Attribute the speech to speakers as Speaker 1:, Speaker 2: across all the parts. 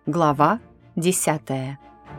Speaker 1: Глава 10.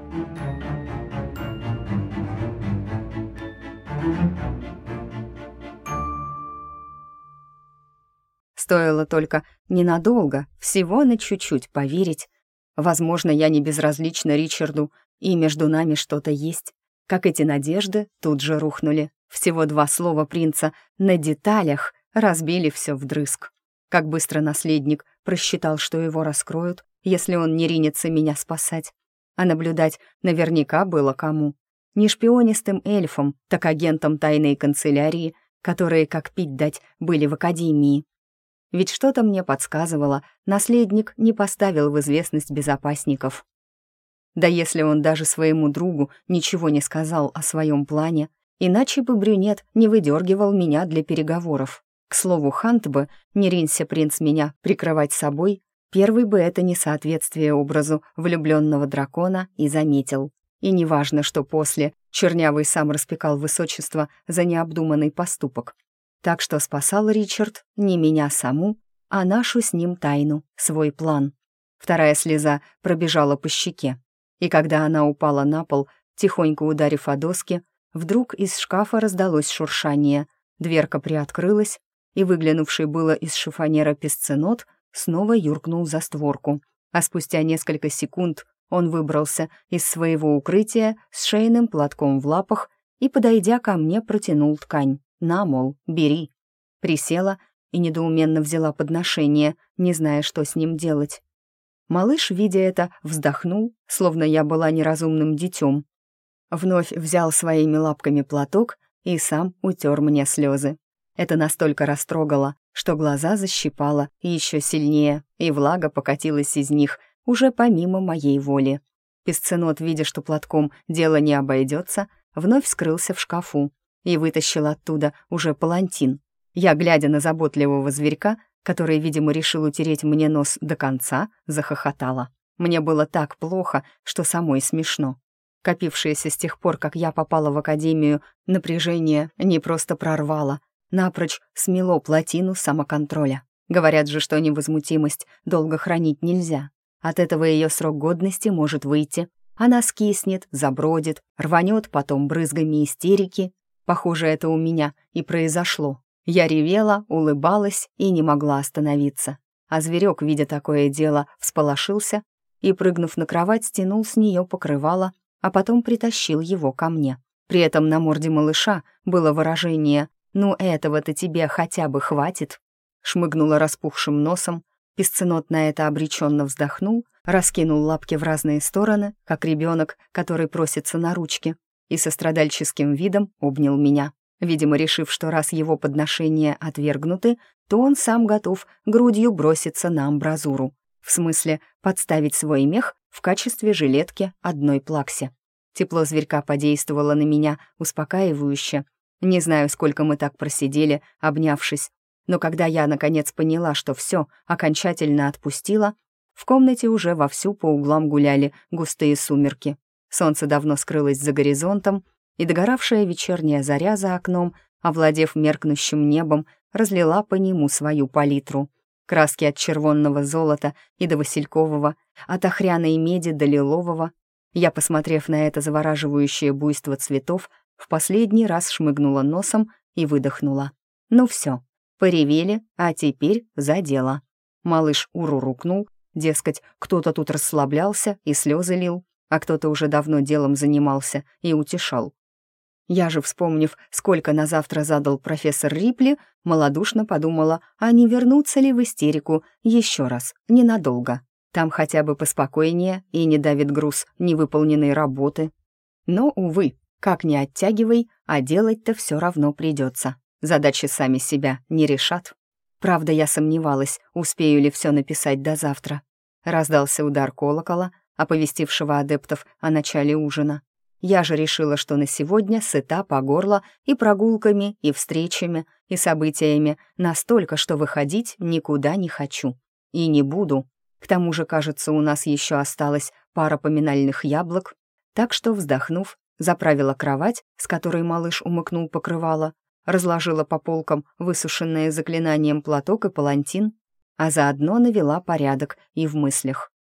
Speaker 1: Стоило только ненадолго, всего на чуть-чуть поверить. Возможно, я не безразлична Ричарду, и между нами что-то есть. Как эти надежды тут же рухнули. Всего 2 слова принца «на деталях» разбили все вдрызг. Как быстро наследник просчитал, что его раскроют, если он не ринется меня спасать. А наблюдать наверняка было кому. Не шпионистым эльфам, так агентам тайной канцелярии, которые, как пить дать, были в академии. Ведь что-то мне подсказывало, наследник не поставил в известность безопасников. Да если он даже своему другу ничего не сказал о своем плане, иначе бы брюнет не выдергивал меня для переговоров. К слову, Хант бы, не ринься принц меня прикрывать собой, первый бы это несоответствие образу влюбленного дракона и заметил. И неважно, что после Чернявый сам распекал высочество за необдуманный поступок. Так что спасал Ричард не меня саму, а нашу с ним тайну, свой план. Вторая слеза пробежала по щеке, и когда она упала на пол, тихонько ударив о доски, вдруг из шкафа раздалось шуршание, дверка приоткрылась, и выглянувший было из шифонера песценот снова юркнул за створку, а спустя несколько секунд он выбрался из своего укрытия с шейным платком в лапах и, подойдя ко мне, протянул ткань. «На, мол, бери». Присела и недоуменно взяла подношение, не зная, что с ним делать. Малыш, видя это, вздохнул, словно я была неразумным детем. Вновь взял своими лапками платок и сам утер мне слезы. Это настолько растрогало, что глаза защипало еще сильнее, и влага покатилась из них уже помимо моей воли. Песценот, видя, что платком дело не обойдется, вновь скрылся в шкафу и вытащил оттуда уже палантин. Я, глядя на заботливого зверька, который, видимо, решил утереть мне нос до конца, захохотала. Мне было так плохо, что самой смешно. Копившееся с тех пор, как я попала в академию, напряжение не просто прорвало, напрочь смело плотину самоконтроля. Говорят же, что невозмутимость долго хранить нельзя. От этого ее срок годности может выйти. Она скиснет, забродит, рванет потом брызгами истерики. Похоже, это у меня и произошло. Я ревела, улыбалась и не могла остановиться. А зверек, видя такое дело, всполошился и, прыгнув на кровать, стянул с нее покрывало, а потом притащил его ко мне. При этом на морде малыша было выражение «Ну этого-то тебе хотя бы хватит», шмыгнула распухшим носом, песценот на это обреченно вздохнул, раскинул лапки в разные стороны, как ребенок, который просится на ручки, и со страдальческим видом обнял меня. Видимо, решив, что раз его подношения отвергнуты, то он сам готов грудью броситься на амбразуру. В смысле, подставить свой мех в качестве жилетки одной плаксе. Тепло зверька подействовало на меня успокаивающе. Не знаю, сколько мы так просидели, обнявшись, но когда я, наконец, поняла, что все окончательно отпустила, в комнате уже вовсю по углам гуляли густые сумерки. Солнце давно скрылось за горизонтом, и догоравшая вечерняя заря за окном, овладев меркнущим небом, разлила по нему свою палитру. Краски от червонного золота и до василькового, от охряной меди до лилового. Я, посмотрев на это завораживающее буйство цветов, в последний раз шмыгнула носом и выдохнула. Ну все, поревели, а теперь за дело. Малыш урурукнул, дескать, кто-то тут расслаблялся и слезы лил, а кто-то уже давно делом занимался и утешал. Я же, вспомнив, сколько на завтра задал профессор Рипли, малодушно подумала, а не вернуться ли в истерику еще раз, ненадолго. Там хотя бы поспокойнее и не давит груз невыполненной работы. Но, увы, как ни оттягивай, а делать-то все равно придется. Задачи сами себя не решат. Правда, я сомневалась, успею ли все написать до завтра. Раздался удар колокола, оповестившего адептов о начале ужина. Я же решила, что на сегодня сыта по горло и прогулками, и встречами, и событиями настолько, что выходить никуда не хочу. И не буду. К тому же, кажется, у нас еще осталась пара поминальных яблок. Так что, вздохнув, заправила кровать, с которой малыш умыкнул покрывало, разложила по полкам высушенные заклинанием платок и палантин, а заодно навела порядок и в мыслях.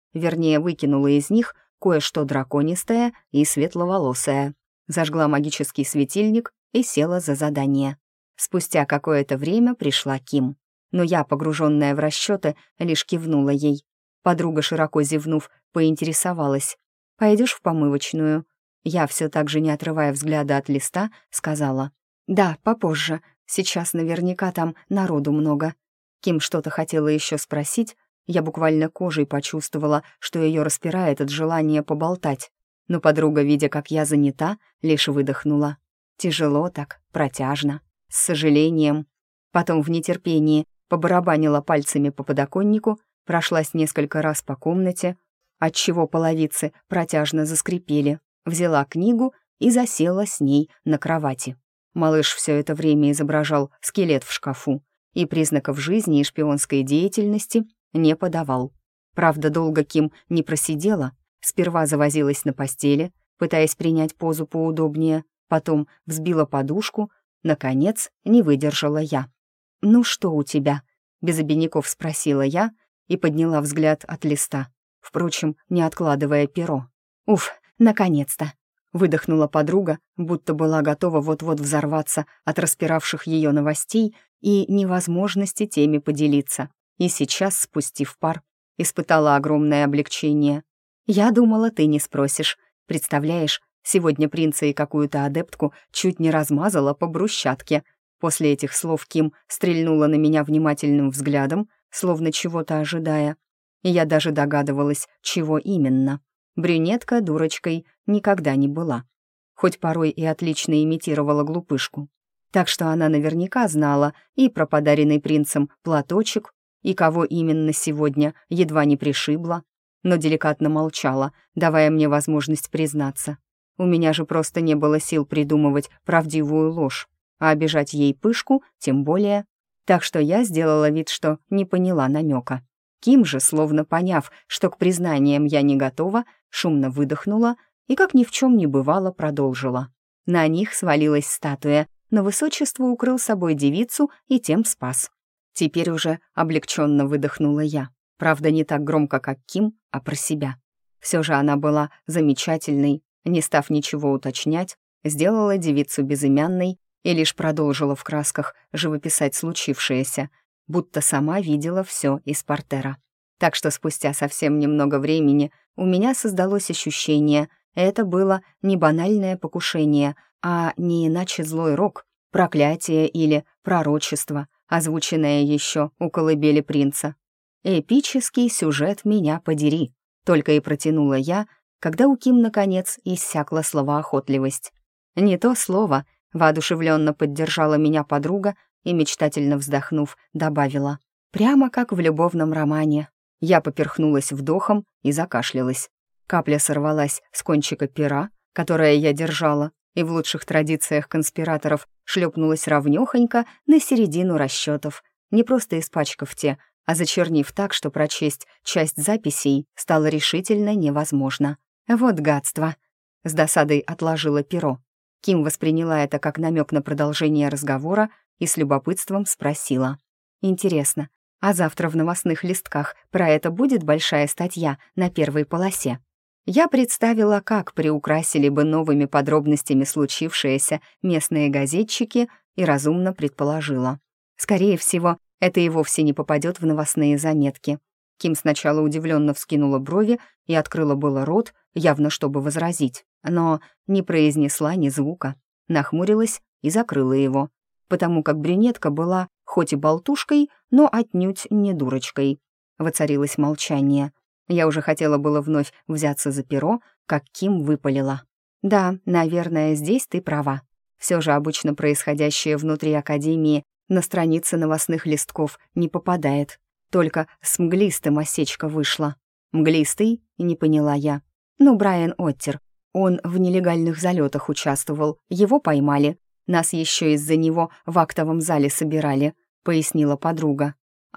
Speaker 1: вернее, выкинула из них кое-что драконистое и светловолосое. Зажгла магический светильник и села за задание. Спустя какое-то время пришла Ким. Но я, погруженная в расчеты, лишь кивнула ей. Подруга, широко зевнув, поинтересовалась. «Пойдешь в помывочную?» Я, все так же не отрывая взгляда от листа, сказала. «Да, попозже. Сейчас наверняка там народу много». Ким что-то хотела еще спросить. Я буквально кожей почувствовала, что ее распирает от желания поболтать. Но подруга, видя, как я занята, лишь выдохнула. Тяжело так, протяжно, с сожалением. Потом в нетерпении побарабанила пальцами по подоконнику, прошлась несколько раз по комнате, отчего половицы протяжно заскрипели, взяла книгу и засела с ней на кровати. Малыш все это время изображал скелет в шкафу и признаков жизни и шпионской деятельности не подавал. Правда, долго Ким не просидела, сперва завозилась на постели, пытаясь принять позу поудобнее, потом взбила подушку, наконец не выдержала я. «Ну что у тебя?» — без обиняков спросила я и подняла взгляд от листа, впрочем, не откладывая перо. «Уф, наконец-то!» — выдохнула подруга, будто была готова вот-вот взорваться от распиравших ее новостей и невозможности теми поделиться. И сейчас, спустив пар, испытала огромное облегчение. «Я думала, ты не спросишь. Представляешь, сегодня принца и какую-то адептку чуть не размазала по брусчатке». После этих слов Ким стрельнула на меня внимательным взглядом, словно чего-то ожидая. И я даже догадывалась, чего именно. Брюнетка дурочкой никогда не была. Хоть порой и отлично имитировала глупышку. Так что она наверняка знала и про подаренный принцем платочек, и кого именно сегодня едва не пришибла, но деликатно молчала, давая мне возможность признаться. У меня же просто не было сил придумывать правдивую ложь, а обижать ей пышку тем более. Так что я сделала вид, что не поняла намека. Ким же, словно поняв, что к признаниям я не готова, шумно выдохнула и, как ни в чем не бывало, продолжила. На них свалилась статуя, но высочество укрыл собой девицу и тем спас. Теперь уже облегченно выдохнула я. Правда, не так громко, как Ким, а про себя. Все же она была замечательной, не став ничего уточнять, сделала девицу безымянной и лишь продолжила в красках живописать случившееся, будто сама видела все из портера. Так что спустя совсем немного времени у меня создалось ощущение, это было не банальное покушение, а не иначе злой рок, проклятие или пророчество, озвученное еще у колыбели принца. «Эпический сюжет, меня подери», только и протянула я, когда у Ким, наконец, иссякла словоохотливость. «Не то слово», — воодушевленно поддержала меня подруга и, мечтательно вздохнув, добавила. «Прямо как в любовном романе». Я поперхнулась вдохом и закашлялась. Капля сорвалась с кончика пера, которое я держала, и в лучших традициях конспираторов шлепнулась ровнёхонько на середину расчетов, не просто испачкав те, а зачернив так, что прочесть часть записей стало решительно невозможно. Вот гадство. С досадой отложила перо. Ким восприняла это как намек на продолжение разговора и с любопытством спросила. «Интересно, а завтра в новостных листках про это будет большая статья на первой полосе?» Я представила, как приукрасили бы новыми подробностями случившееся местные газетчики и разумно предположила. Скорее всего, это и вовсе не попадет в новостные заметки. Ким сначала удивленно вскинула брови и открыла было рот, явно чтобы возразить, но не произнесла ни звука, нахмурилась и закрыла его, потому как брюнетка была хоть и болтушкой, но отнюдь не дурочкой. Воцарилось молчание. Я уже хотела было вновь взяться за перо, как Ким выпалила. «Да, наверное, здесь ты права. Все же обычно происходящее внутри Академии на странице новостных листков не попадает. Только с мглистым осечка вышла». «Мглистый?» — не поняла я. «Ну, Брайан Оттер. Он в нелегальных залетах участвовал, его поймали. Нас еще из-за него в актовом зале собирали», — пояснила подруга.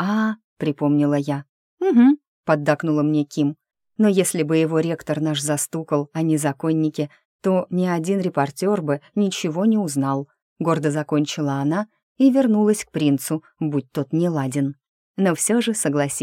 Speaker 1: Припомнила я. «Угу», — поддакнула мне Ким. «Но если бы его ректор наш застукал, а не законники, то ни один репортер бы ничего не узнал», — гордо закончила она и вернулась к принцу, будь тот неладен. «Но все же, согласись,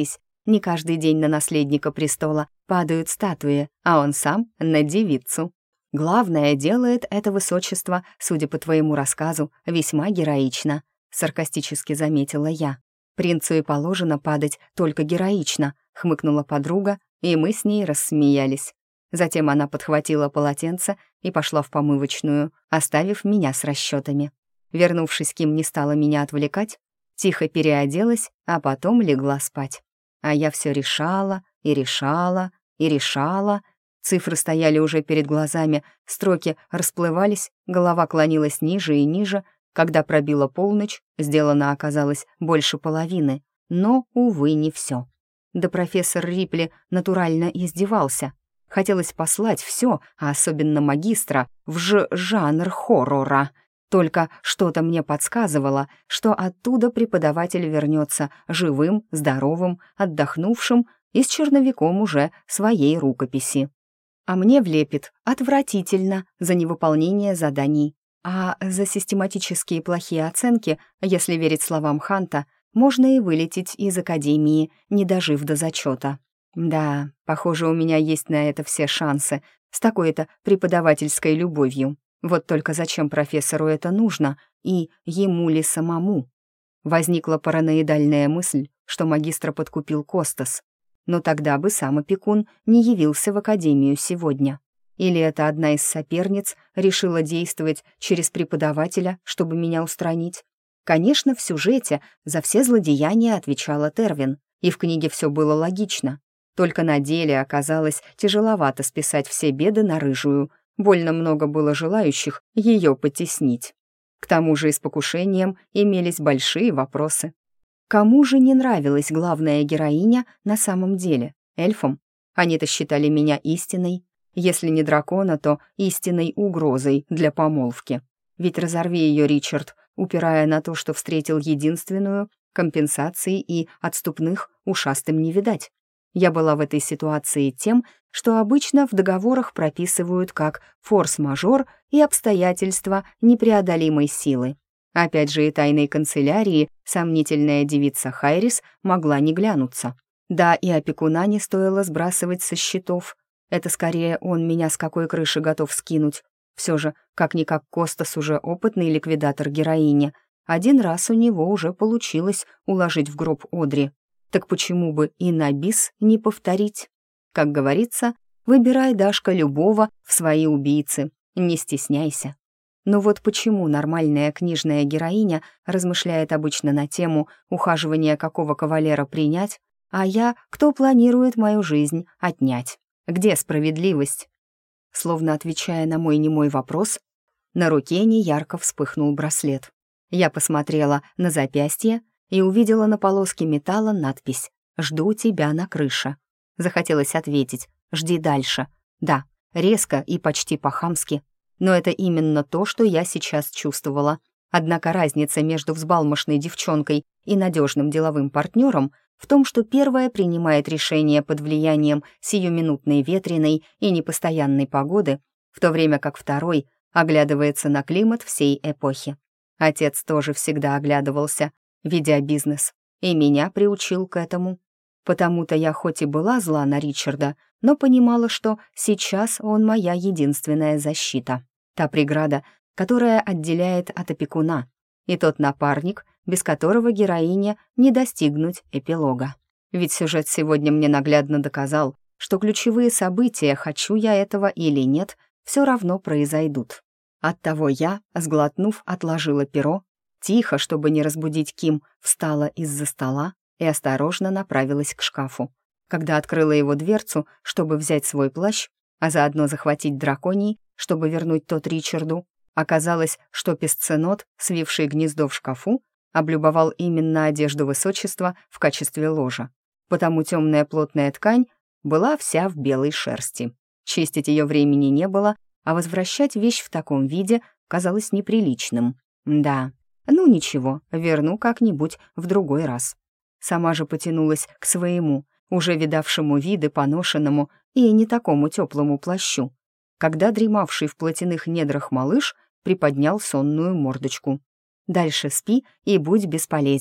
Speaker 1: Не каждый день на наследника престола падают статуи, а он сам на девицу. Главное, делает это высочество, судя по твоему рассказу, весьма героично», — саркастически заметила я. «Принцу и положено падать только героично», — хмыкнула подруга, и мы с ней рассмеялись. Затем она подхватила полотенце и пошла в помывочную, оставив меня с расчетами. Вернувшись, Ким не стала меня отвлекать, тихо переоделась, а потом легла спать. А я все решала и решала и решала. Цифры стояли уже перед глазами, строки расплывались, голова клонилась ниже и ниже. Когда пробила полночь, сделано оказалось больше половины, но, увы, не все. Да профессор Рипли натурально издевался. Хотелось послать все, а особенно магистра, в жанр хоррора. Только что-то мне подсказывало, что оттуда преподаватель вернется живым, здоровым, отдохнувшим и с черновиком уже своей рукописи. А мне влепит отвратительно за невыполнение заданий. А за систематические плохие оценки, если верить словам Ханта, можно и вылететь из академии, не дожив до зачета. Да, похоже, у меня есть на это все шансы, с такой-то преподавательской любовью. Вот только зачем профессору это нужно, и ему ли самому? Возникла параноидальная мысль, что магистра подкупил Костас. Но тогда бы сам опекун не явился в академию сегодня. Или это одна из соперниц решила действовать через преподавателя, чтобы меня устранить? Конечно, в сюжете за все злодеяния отвечала Тервин, и в книге все было логично. Только на деле оказалось тяжеловато списать все беды на рыжую. Больно много было желающих ее потеснить. К тому же и с покушением имелись большие вопросы. Кому же не нравилась главная героиня на самом деле? Эльфам? Они-то считали меня истиной. Если не дракона, то истинной угрозой для помолвки. Ведь разорви ее, Ричард, упирая на то, что встретил единственную, компенсаций и отступных ушастым не видать. Я была в этой ситуации тем, что обычно в договорах прописывают как форс-мажор и обстоятельства непреодолимой силы. Опять же, и тайной канцелярии сомнительная девица Хайрис могла не глянуться. Да, и опекуна не стоило сбрасывать со счетов. Это скорее он меня с какой крыши готов скинуть. Все же, как-никак, Костас уже опытный ликвидатор героини. Один раз у него уже получилось уложить в гроб Одри. Так почему бы и на бис не повторить? Как говорится, выбирай, Дашка, любого в свои убийцы, не стесняйся. Но вот почему нормальная книжная героиня размышляет обычно на тему ухаживания какого кавалера принять, а я, кто планирует мою жизнь, отнять? Где справедливость? Словно отвечая на мой немой вопрос, на руке неярко вспыхнул браслет. Я посмотрела на запястье и увидела на полоске металла надпись «Жду тебя на крыше». Захотелось ответить «Жди дальше». Да, резко и почти по-хамски, но это именно то, что я сейчас чувствовала. Однако разница между взбалмошной девчонкой и надежным деловым партнером в том, что первая принимает решение под влиянием сиюминутной ветреной и непостоянной погоды, в то время как второй оглядывается на климат всей эпохи. Отец тоже всегда оглядывался, ведя бизнес, и меня приучил к этому. Потому-то я хоть и была зла на Ричарда, но понимала, что сейчас он моя единственная защита. Та преграда, которая отделяет от опекуна, и тот напарник, без которого героине не достигнуть эпилога. Ведь сюжет сегодня мне наглядно доказал, что ключевые события, хочу я этого или нет, все равно произойдут. Оттого я, сглотнув, отложила перо, тихо, чтобы не разбудить Ким, встала из-за стола и осторожно направилась к шкафу. Когда открыла его дверцу, чтобы взять свой плащ, а заодно захватить драконий, чтобы вернуть тот Ричарду, оказалось, что песценот, свивший гнездо в шкафу, облюбовал именно одежду высочества в качестве ложа. Потому темная плотная ткань была вся в белой шерсти. Чистить ее времени не было, а возвращать вещь в таком виде казалось неприличным. Да, ну ничего, верну как-нибудь в другой раз. Сама же потянулась к своему, уже видавшему виды поношенному и не такому теплому плащу, когда дремавший в платяных недрах малыш приподнял сонную мордочку. «Дальше спи и будь бесполезен»,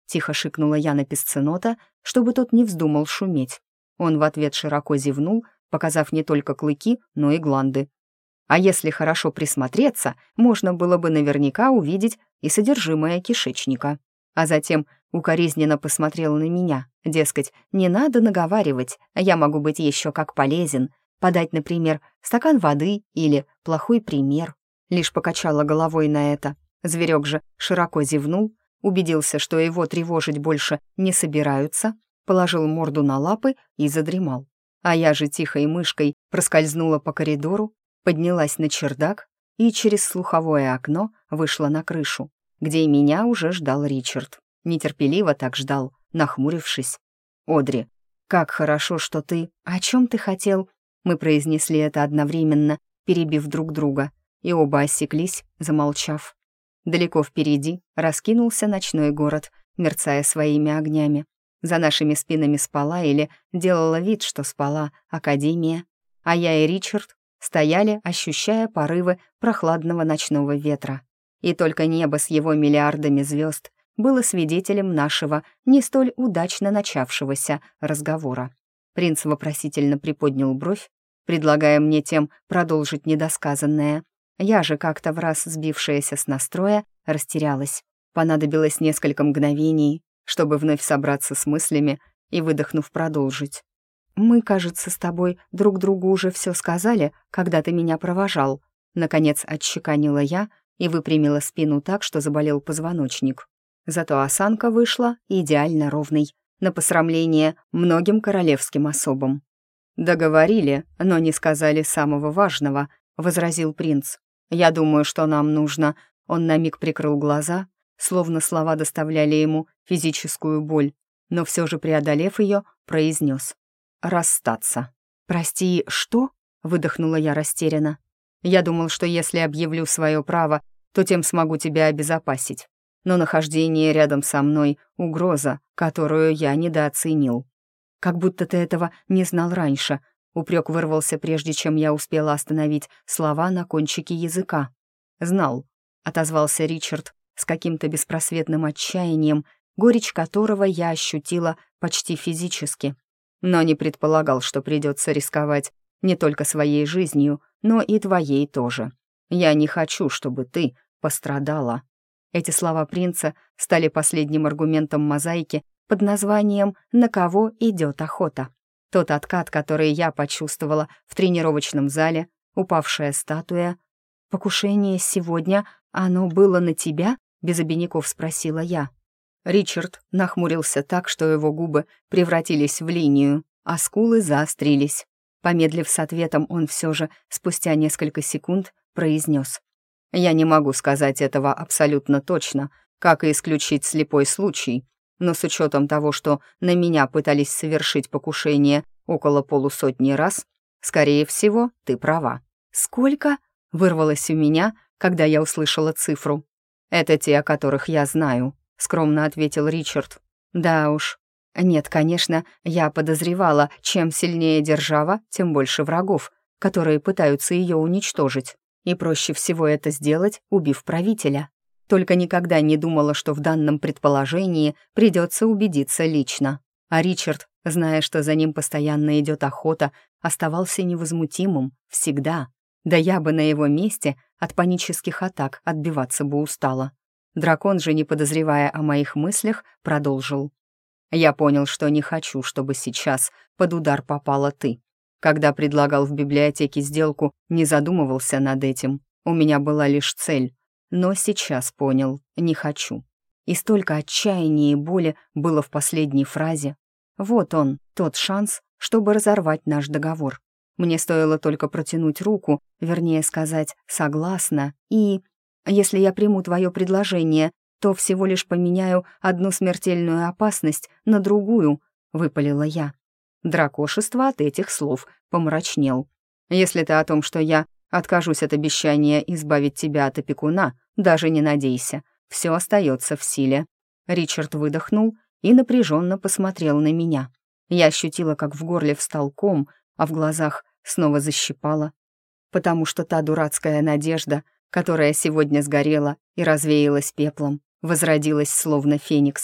Speaker 1: — тихо шикнула я на песценота, чтобы тот не вздумал шуметь. Он в ответ широко зевнул, показав не только клыки, но и гланды. А если хорошо присмотреться, можно было бы наверняка увидеть и содержимое кишечника. А затем укоризненно посмотрел на меня, дескать, не надо наговаривать, я могу быть еще как полезен, подать, например, стакан воды или плохой пример. Лишь покачала головой на это. Зверек же широко зевнул, убедился, что его тревожить больше не собираются, положил морду на лапы и задремал. А я же тихой мышкой проскользнула по коридору, поднялась на чердак и через слуховое окно вышла на крышу, где и меня уже ждал Ричард. Нетерпеливо так ждал, нахмурившись. «Одри, как хорошо, что ты... О чем ты хотел?» Мы произнесли это одновременно, перебив друг друга, и оба осеклись, замолчав. Далеко впереди раскинулся ночной город, мерцая своими огнями. За нашими спинами спала или делала вид, что спала Академия, а я и Ричард стояли, ощущая порывы прохладного ночного ветра. И только небо с его миллиардами звезд было свидетелем нашего не столь удачно начавшегося разговора. Принц вопросительно приподнял бровь, предлагая мне тем продолжить недосказанное. Я же, как-то враз сбившаяся с настроя, растерялась. Понадобилось несколько мгновений, чтобы вновь собраться с мыслями и, выдохнув, продолжить. «Мы, кажется, с тобой друг другу уже все сказали, когда ты меня провожал». Наконец отчеканила я и выпрямила спину так, что заболел позвоночник. Зато осанка вышла идеально ровной, на посрамление многим королевским особам. «Договорили, но не сказали самого важного», — возразил принц. «Я думаю, что нам нужно...» Он на миг прикрыл глаза, словно слова доставляли ему физическую боль, но все же, преодолев ее, произнес: «Расстаться». «Прости, что?» — выдохнула я растерянно. «Я думал, что если объявлю свое право, то тем смогу тебя обезопасить. Но нахождение рядом со мной — угроза, которую я недооценил». «Как будто ты этого не знал раньше», — упрек вырвался, прежде чем я успела остановить слова на кончике языка. «Знал», — отозвался Ричард с каким-то беспросветным отчаянием, горечь которого я ощутила почти физически, но не предполагал, что придется рисковать не только своей жизнью, но и твоей тоже. Я не хочу, чтобы ты пострадала». Эти слова принца стали последним аргументом мозаики под названием «На кого идет охота?». Тот откат, который я почувствовала в тренировочном зале, упавшая статуя. «Покушение сегодня, оно было на тебя?» — без обиняков спросила я. Ричард нахмурился так, что его губы превратились в линию, а скулы заострились. Помедлив с ответом, он все же спустя несколько секунд произнес: «Я не могу сказать этого абсолютно точно, как и исключить слепой случай, но с учетом того, что на меня пытались совершить покушение около полусотни раз, скорее всего, ты права». «Сколько?» — вырвалось у меня, когда я услышала цифру. «Это те, о которых я знаю», — скромно ответил Ричард. «Да уж. Нет, конечно, я подозревала, чем сильнее держава, тем больше врагов, которые пытаются ее уничтожить. И проще всего это сделать, убив правителя. Только никогда не думала, что в данном предположении придется убедиться лично. А Ричард, зная, что за ним постоянно идет охота, оставался невозмутимым всегда. Да я бы на его месте от панических атак отбиваться бы устала. Дракон же, не подозревая о моих мыслях, продолжил. «Я понял, что не хочу, чтобы сейчас под удар попала ты. Когда предлагал в библиотеке сделку, не задумывался над этим. У меня была лишь цель. Но сейчас понял, не хочу». И столько отчаяния и боли было в последней фразе. Вот он, тот шанс, чтобы разорвать наш договор. Мне стоило только протянуть руку, вернее сказать «согласна», и... «Если я приму твое предложение, то всего лишь поменяю одну смертельную опасность на другую», — выпалила я. Дракошество от этих слов помрачнел. «Если ты о том, что я откажусь от обещания избавить тебя от опекуна, даже не надейся, все остается в силе». Ричард выдохнул и напряженно посмотрел на меня. Я ощутила, как в горле встал ком, а в глазах снова защипало, потому что та дурацкая надежда, которая сегодня сгорела и развеялась пеплом, возродилась словно феникс.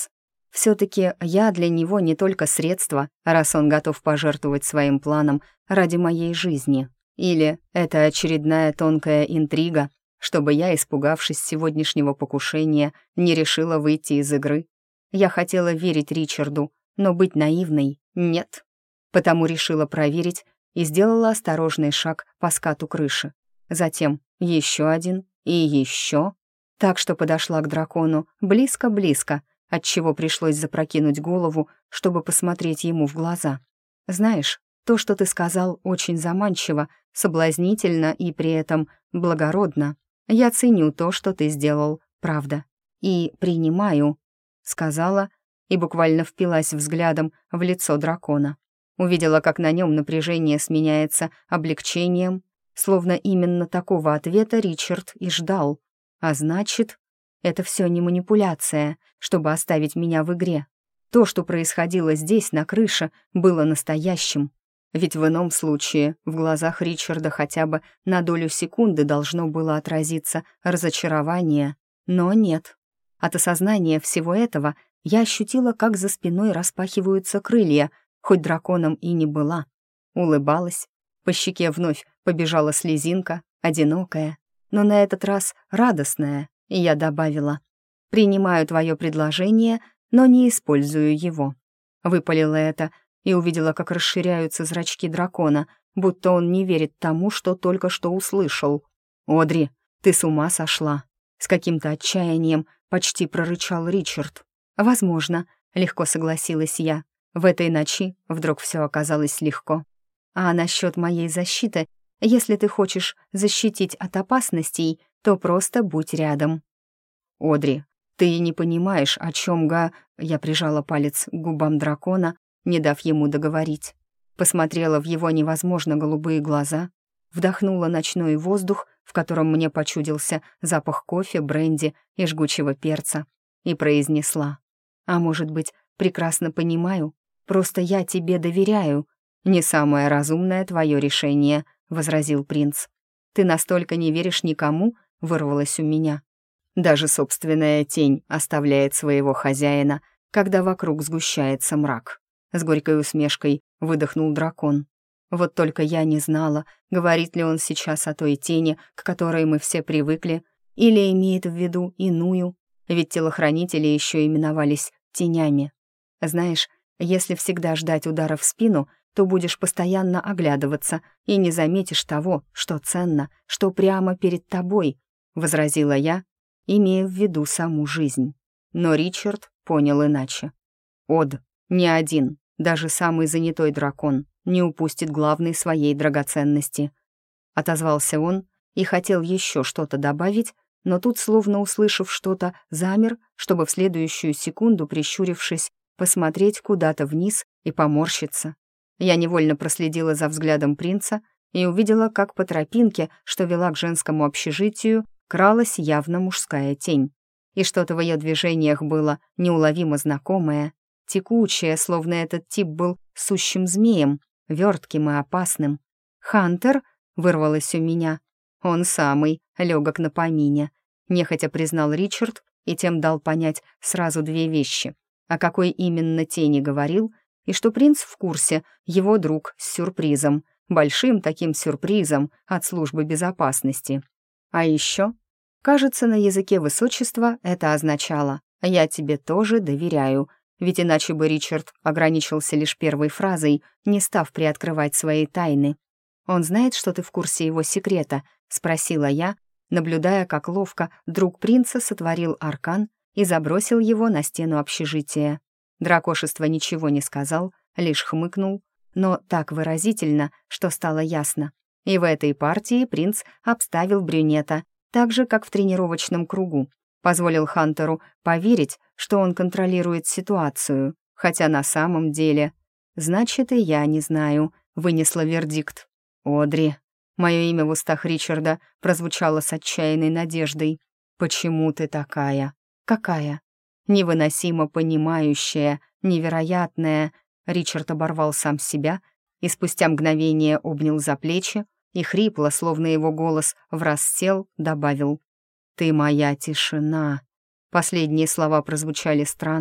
Speaker 1: Все-таки я для него не только средство, раз он готов пожертвовать своим планом ради моей жизни. Или это очередная тонкая интрига, чтобы я, испугавшись сегодняшнего покушения, не решила выйти из игры. Я хотела верить Ричарду, но быть наивной — нет. Потому решила проверить и сделала осторожный шаг по скату крыши. Затем еще один и еще. Так что подошла к дракону близко-близко, отчего пришлось запрокинуть голову, чтобы посмотреть ему в глаза. «Знаешь, то, что ты сказал, очень заманчиво, соблазнительно и при этом благородно. Я ценю то, что ты сделал, правда. И принимаю», — сказала и буквально впилась взглядом в лицо дракона. Увидела, как на нем напряжение сменяется облегчением, словно именно такого ответа Ричард и ждал. А значит, это все не манипуляция, чтобы оставить меня в игре. То, что происходило здесь, на крыше, было настоящим. Ведь в ином случае в глазах Ричарда хотя бы на долю секунды должно было отразиться разочарование. Но нет. От осознания всего этого я ощутила, как за спиной распахиваются крылья, хоть драконом и не была. Улыбалась. По щеке вновь побежала слезинка, одинокая, но на этот раз радостная, и я добавила: «Принимаю твое предложение, но не использую его». Выпалила это и увидела, как расширяются зрачки дракона, будто он не верит тому, что только что услышал. «Одри, ты с ума сошла?» С каким-то отчаянием почти прорычал Ричард. «Возможно», — легко согласилась я. В этой ночи вдруг все оказалось легко. А насчет моей защиты, если ты хочешь защитить от опасностей, то просто будь рядом. «Одри, ты не понимаешь, о чем Я прижала палец к губам дракона, не дав ему договорить. Посмотрела в его невозможно голубые глаза, вдохнула ночной воздух, в котором мне почудился запах кофе, бренди и жгучего перца, и произнесла: «А может быть, прекрасно понимаю, просто я тебе доверяю». «Не самое разумное твое решение», — возразил принц. «Ты настолько не веришь никому?» — вырвалось у меня. «Даже собственная тень оставляет своего хозяина, когда вокруг сгущается мрак», — с горькой усмешкой выдохнул дракон. Вот только я не знала, говорит ли он сейчас о той тени, к которой мы все привыкли, или имеет в виду иную, ведь телохранители еще именовались тенями. Знаешь, если всегда ждать удара в спину, то будешь постоянно оглядываться и не заметишь того, что ценно, что прямо перед тобой», — возразила я, имея в виду саму жизнь. Но Ричард понял иначе. «Од, ни один, даже самый занятой дракон, не упустит главной своей драгоценности», — отозвался он и хотел еще что-то добавить, но тут, словно услышав что-то, замер, чтобы в следующую секунду, прищурившись, посмотреть куда-то вниз и поморщиться. Я невольно проследила за взглядом принца и увидела, как по тропинке, что вела к женскому общежитию, кралась явно мужская тень. И что-то в ее движениях было неуловимо знакомое, текучее, словно этот тип был сущим змеем, вертким и опасным. «Хантер?» — вырвалось у меня. «Он самый, легок на помине», — нехотя признал Ричард и тем дал понять сразу две вещи. О какой именно тени говорил, и что принц в курсе, его друг с сюрпризом, большим таким сюрпризом от службы безопасности. А еще, кажется, на языке высочества это означало «я тебе тоже доверяю», ведь иначе бы Ричард ограничился лишь первой фразой, не став приоткрывать свои тайны. «Он знает, что ты в курсе его секрета?» — спросила я, наблюдая, как ловко друг принца сотворил аркан и забросил его на стену общежития. Дракошество ничего не сказал, лишь хмыкнул, но так выразительно, что стало ясно. И в этой партии принц обставил брюнета, так же, как в тренировочном кругу. Позволил Хантеру поверить, что он контролирует ситуацию, хотя на самом деле... «Значит, и я не знаю», — вынесла вердикт. «Одри». Мое имя в устах Ричарда прозвучало с отчаянной надеждой. «Почему ты такая?» «Какая?» «Невыносимо понимающая, невероятная». Ричард оборвал сам себя и спустя мгновение обнял за плечи и хрипло, словно его голос враз сел, добавил: «Ты моя тишина». Последние слова прозвучали странно,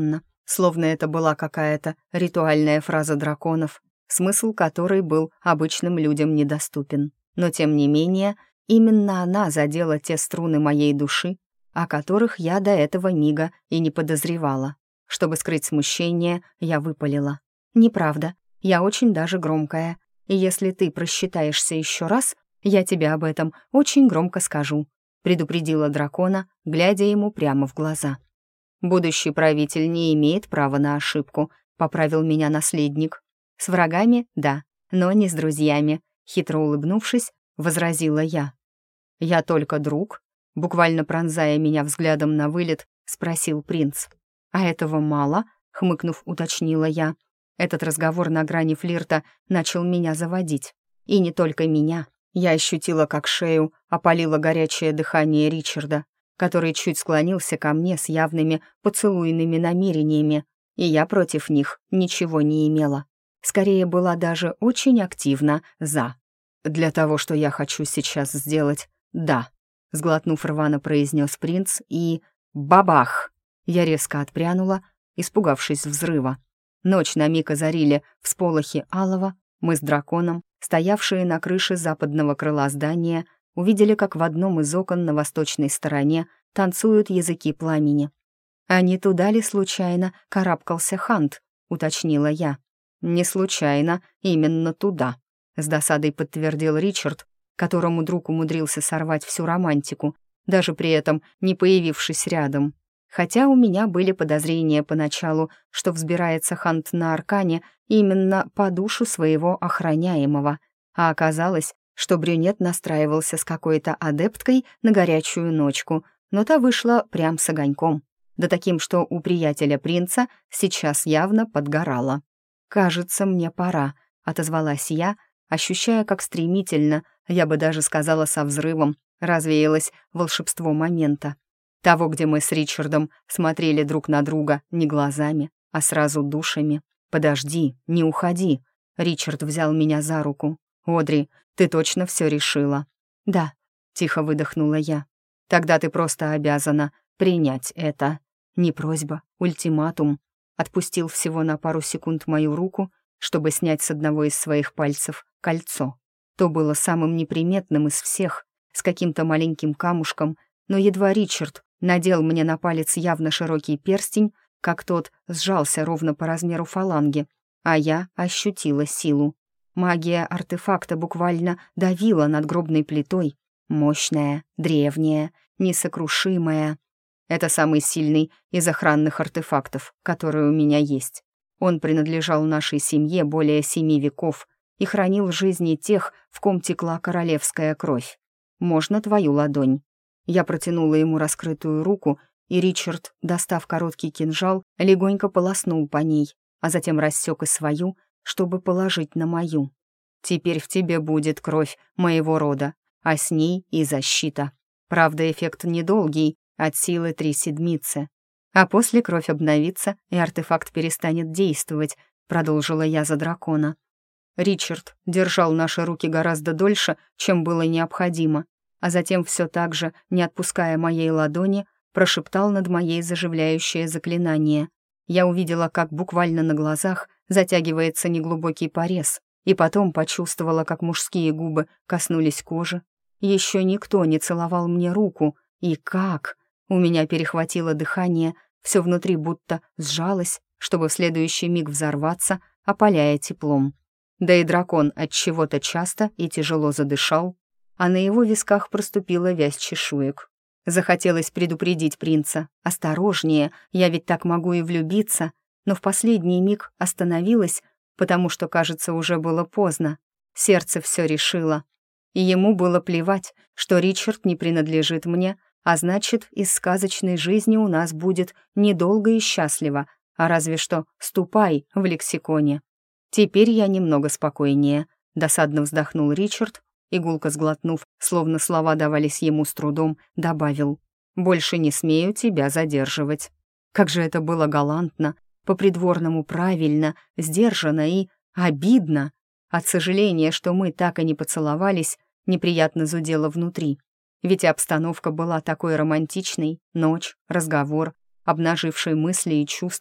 Speaker 1: словно это была какая-то ритуальная фраза драконов, смысл которой был обычным людям недоступен. Но тем не менее, именно она задела те струны моей души, о которых я до этого мига и не подозревала. Чтобы скрыть смущение, я выпалила. «Неправда, я очень даже громкая, и если ты просчитаешься еще раз, я тебе об этом очень громко скажу», предупредила дракона, глядя ему прямо в глаза. «Будущий правитель не имеет права на ошибку», поправил меня наследник. «С врагами — да, но не с друзьями», хитро улыбнувшись, возразила я. «Я только друг», буквально пронзая меня взглядом на вылет, спросил принц. «А этого мало?» — хмыкнув, уточнила я. Этот разговор на грани флирта начал меня заводить. И не только меня. Я ощутила, как шею опалило горячее дыхание Ричарда, который чуть склонился ко мне с явными поцелуйными намерениями, и я против них ничего не имела. Скорее, была даже очень активно «за». «Для того, что я хочу сейчас сделать, да», — сглотнув рвано произнес принц, и бабах! Я резко отпрянула, испугавшись взрыва. Ночь на миг озарили всполохи алого. Мы с драконом, стоявшие на крыше западного крыла здания, увидели, как в одном из окон на восточной стороне танцуют языки пламени. «А не туда ли случайно карабкался Хант?» — уточнила я. «Не случайно, именно туда», — с досадой подтвердил Ричард, которому друг умудрился сорвать всю романтику, даже при этом не появившись рядом. Хотя у меня были подозрения поначалу, что взбирается Хант на аркане именно по душу своего охраняемого, а оказалось, что брюнет настраивался с какой-то адепткой на горячую ночку, но та вышла прям с огоньком, да таким, что у приятеля принца сейчас явно подгорало. «Кажется, мне пора», — отозвалась я, ощущая, как стремительно, я бы даже сказала со взрывом, развеялось волшебство момента. Того, где мы с Ричардом смотрели друг на друга не глазами, а сразу душами. «Подожди, не уходи!» Ричард взял меня за руку. «Одри, ты точно все решила?» «Да», — тихо выдохнула я. «Тогда ты просто обязана принять это». Не просьба, ультиматум. Отпустил всего на пару секунд мою руку, чтобы снять с одного из своих пальцев кольцо. То было самым неприметным из всех, с каким-то маленьким камушком, но едва Ричард надел мне на палец явно широкий перстень, как тот сжался ровно по размеру фаланги, а я ощутила силу. Магия артефакта буквально давила над гробной плитой. Мощная, древняя, несокрушимая. Это самый сильный из охранных артефактов, который у меня есть. Он принадлежал нашей семье более 7 веков и хранил жизни тех, в ком текла королевская кровь. «Можно твою ладонь?» Я протянула ему раскрытую руку, и Ричард, достав короткий кинжал, легонько полоснул по ней, а затем рассек и свою, чтобы положить на мою. «Теперь в тебе будет кровь моего рода, а с ней и защита. Правда, эффект недолгий, от силы 3 седмицы. А после кровь обновится, и артефакт перестанет действовать», продолжила я за дракона. Ричард держал наши руки гораздо дольше, чем было необходимо, а затем все так же, не отпуская моей ладони, прошептал над моей заживляющее заклинание. Я увидела, как буквально на глазах затягивается неглубокий порез, и потом почувствовала, как мужские губы коснулись кожи. Еще никто не целовал мне руку, и как! У меня перехватило дыхание, все внутри будто сжалось, чтобы в следующий миг взорваться, опаляя теплом. Да и дракон от чего-то часто и тяжело задышал, а на его висках проступила вязь чешуек. Захотелось предупредить принца. «Осторожнее, я ведь так могу и влюбиться», но в последний миг остановилась, потому что, кажется, уже было поздно. Сердце все решило. И ему было плевать, что Ричард не принадлежит мне, а значит, из сказочной жизни у нас будет недолго и счастливо, а разве что «ступай» в лексиконе. «Теперь я немного спокойнее», — досадно вздохнул Ричард, и гулко сглотнув, словно слова давались ему с трудом, добавил: «Больше не смею тебя задерживать». Как же это было галантно, по-придворному правильно, сдержанно и обидно. От сожаления, что мы так и не поцеловались, неприятно зудело внутри. Ведь обстановка была такой романтичной, ночь, разговор, обнаживший мысли и чувства,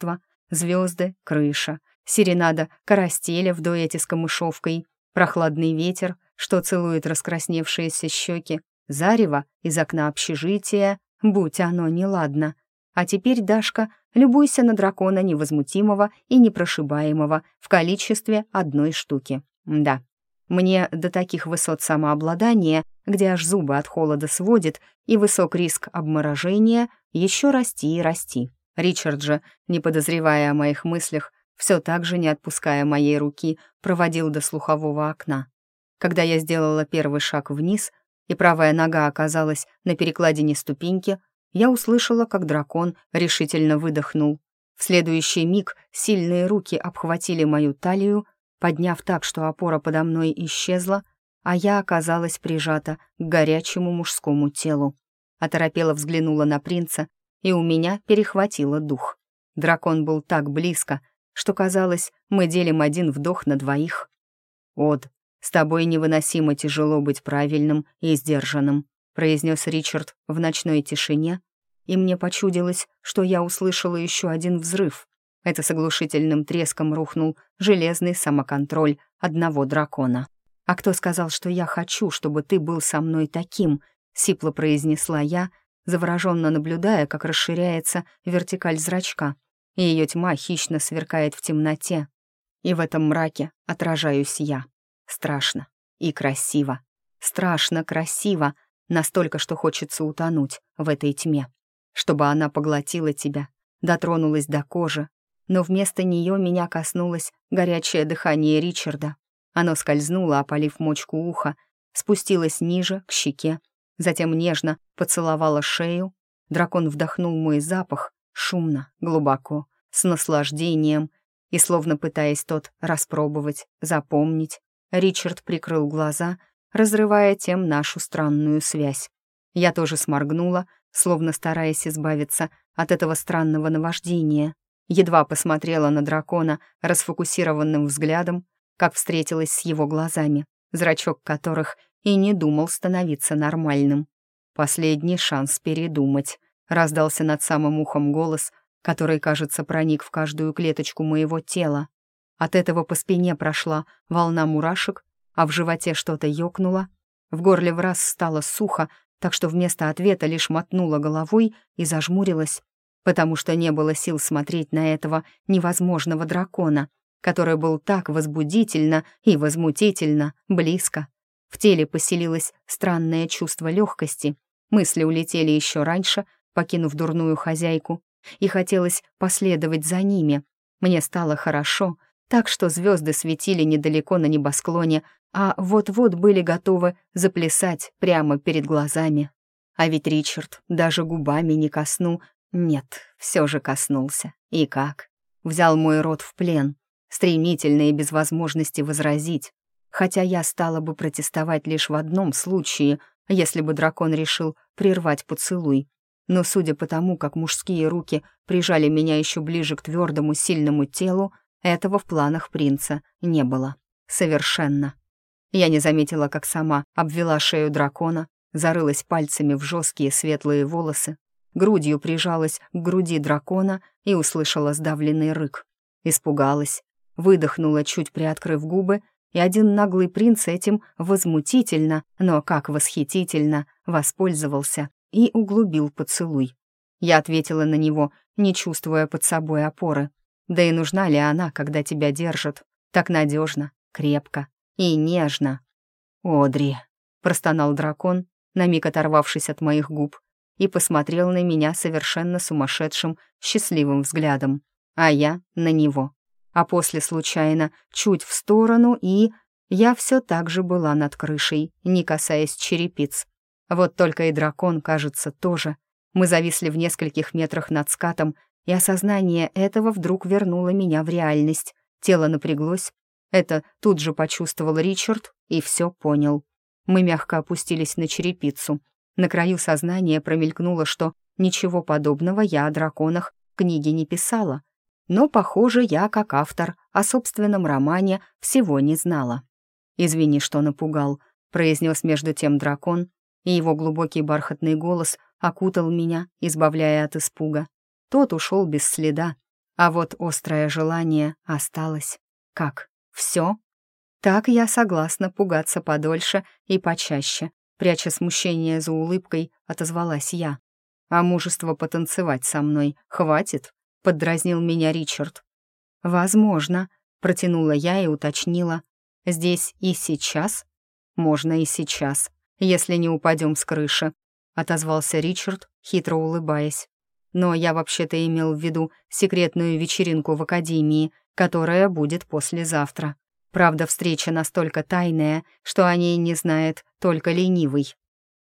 Speaker 1: звезды, крыша, серенада карастеля в дуэте с камышовкой, прохладный ветер, что целует раскрасневшиеся щеки, зарево из окна общежития, будь оно неладно. А теперь, Дашка, любуйся на дракона невозмутимого и непрошибаемого в количестве одной штуки. Да, мне до таких высот самообладания, где аж зубы от холода сводит и высок риск обморожения, еще расти и расти. Ричард же, не подозревая о моих мыслях, все так же, не отпуская моей руки, проводил до слухового окна. Когда я сделала первый шаг вниз, и правая нога оказалась на перекладине ступеньки, я услышала, как дракон решительно выдохнул. В следующий миг сильные руки обхватили мою талию, подняв так, что опора подо мной исчезла, а я оказалась прижата к горячему мужскому телу. Оторопела взглянула на принца, и у меня перехватило дух. Дракон был так близко, что, казалось, мы делим один вдох на двоих. «Од, с тобой невыносимо тяжело быть правильным и сдержанным», произнес Ричард в ночной тишине, и мне почудилось, что я услышала еще один взрыв. Это с оглушительным треском рухнул железный самоконтроль одного дракона. «А кто сказал, что я хочу, чтобы ты был со мной таким?» — сипло произнесла я, завороженно наблюдая, как расширяется вертикаль зрачка, и ее тьма хищно сверкает в темноте. И в этом мраке отражаюсь я. Страшно и красиво. Страшно красиво, настолько, что хочется утонуть в этой тьме, чтобы она поглотила тебя, дотронулась до кожи, но вместо нее меня коснулось горячее дыхание Ричарда. Оно скользнуло, опалив мочку уха, спустилось ниже, к щеке, затем нежно поцеловало шею. Дракон вдохнул мой запах шумно, глубоко, с наслаждением, и, словно пытаясь тот распробовать, запомнить, Ричард прикрыл глаза, разрывая тем нашу странную связь. Я тоже сморгнула, словно стараясь избавиться от этого странного наваждения. Едва посмотрела на дракона расфокусированным взглядом, как встретилась с его глазами, зрачок которых и не думал становиться нормальным. «Последний шанс передумать», — раздался над самым ухом голос, который, кажется, проник в каждую клеточку моего тела. От этого по спине прошла волна мурашек, а в животе что-то ёкнуло. В горле враз стало сухо, так что вместо ответа лишь мотнула головой и зажмурилась, потому что не было сил смотреть на этого невозможного дракона, который был так возбудительно и возмутительно близко. В теле поселилось странное чувство легкости, мысли улетели еще раньше, покинув дурную хозяйку, и хотелось последовать за ними. Мне стало хорошо, так что звезды светили недалеко на небосклоне, а вот-вот были готовы заплясать прямо перед глазами. А ведь Ричард даже губами не нет, все же коснулся. И как? Взял мой рот в плен, стремительно и без возможности возразить, хотя я стала бы протестовать лишь в одном случае, если бы дракон решил прервать поцелуй. Но судя по тому, как мужские руки прижали меня еще ближе к твердому, сильному телу, этого в планах принца не было. Совершенно. Я не заметила, как сама обвела шею дракона, зарылась пальцами в жесткие светлые волосы, грудью прижалась к груди дракона и услышала сдавленный рык. Испугалась, выдохнула, чуть приоткрыв губы, и один наглый принц этим возмутительно, но как восхитительно воспользовался и углубил поцелуй. Я ответила на него, не чувствуя под собой опоры. Да и нужна ли она, когда тебя держат так надежно, крепко и нежно? «Одри», — простонал дракон, на миг оторвавшись от моих губ, и посмотрел на меня совершенно сумасшедшим, счастливым взглядом, а я на него. А после случайно чуть в сторону, и я все так же была над крышей, не касаясь черепиц. Вот только и дракон, кажется, тоже. Мы зависли в нескольких метрах над скатом, и осознание этого вдруг вернуло меня в реальность. Тело напряглось. Это тут же почувствовал Ричард и все понял. Мы мягко опустились на черепицу. На краю сознания промелькнуло, что ничего подобного я о драконах в книге не писала. Но, похоже, я, как автор, о собственном романе всего не знала. «Извини, что напугал», — произнес между тем дракон, и его глубокий бархатный голос окутал меня, избавляя от испуга. Тот ушел без следа, А вот острое желание осталось. Как? Все? Так я согласна пугаться подольше и почаще. Пряча смущение за улыбкой, отозвалась я. «А мужества потанцевать со мной хватит?» — поддразнил меня Ричард. «Возможно», — протянула я и уточнила. «Здесь и сейчас?» «Можно и сейчас, если не упадем с крыши», — отозвался Ричард, хитро улыбаясь. «Но я вообще-то имел в виду секретную вечеринку в академии, которая будет послезавтра. Правда, встреча настолько тайная, что о ней не знает только ленивый».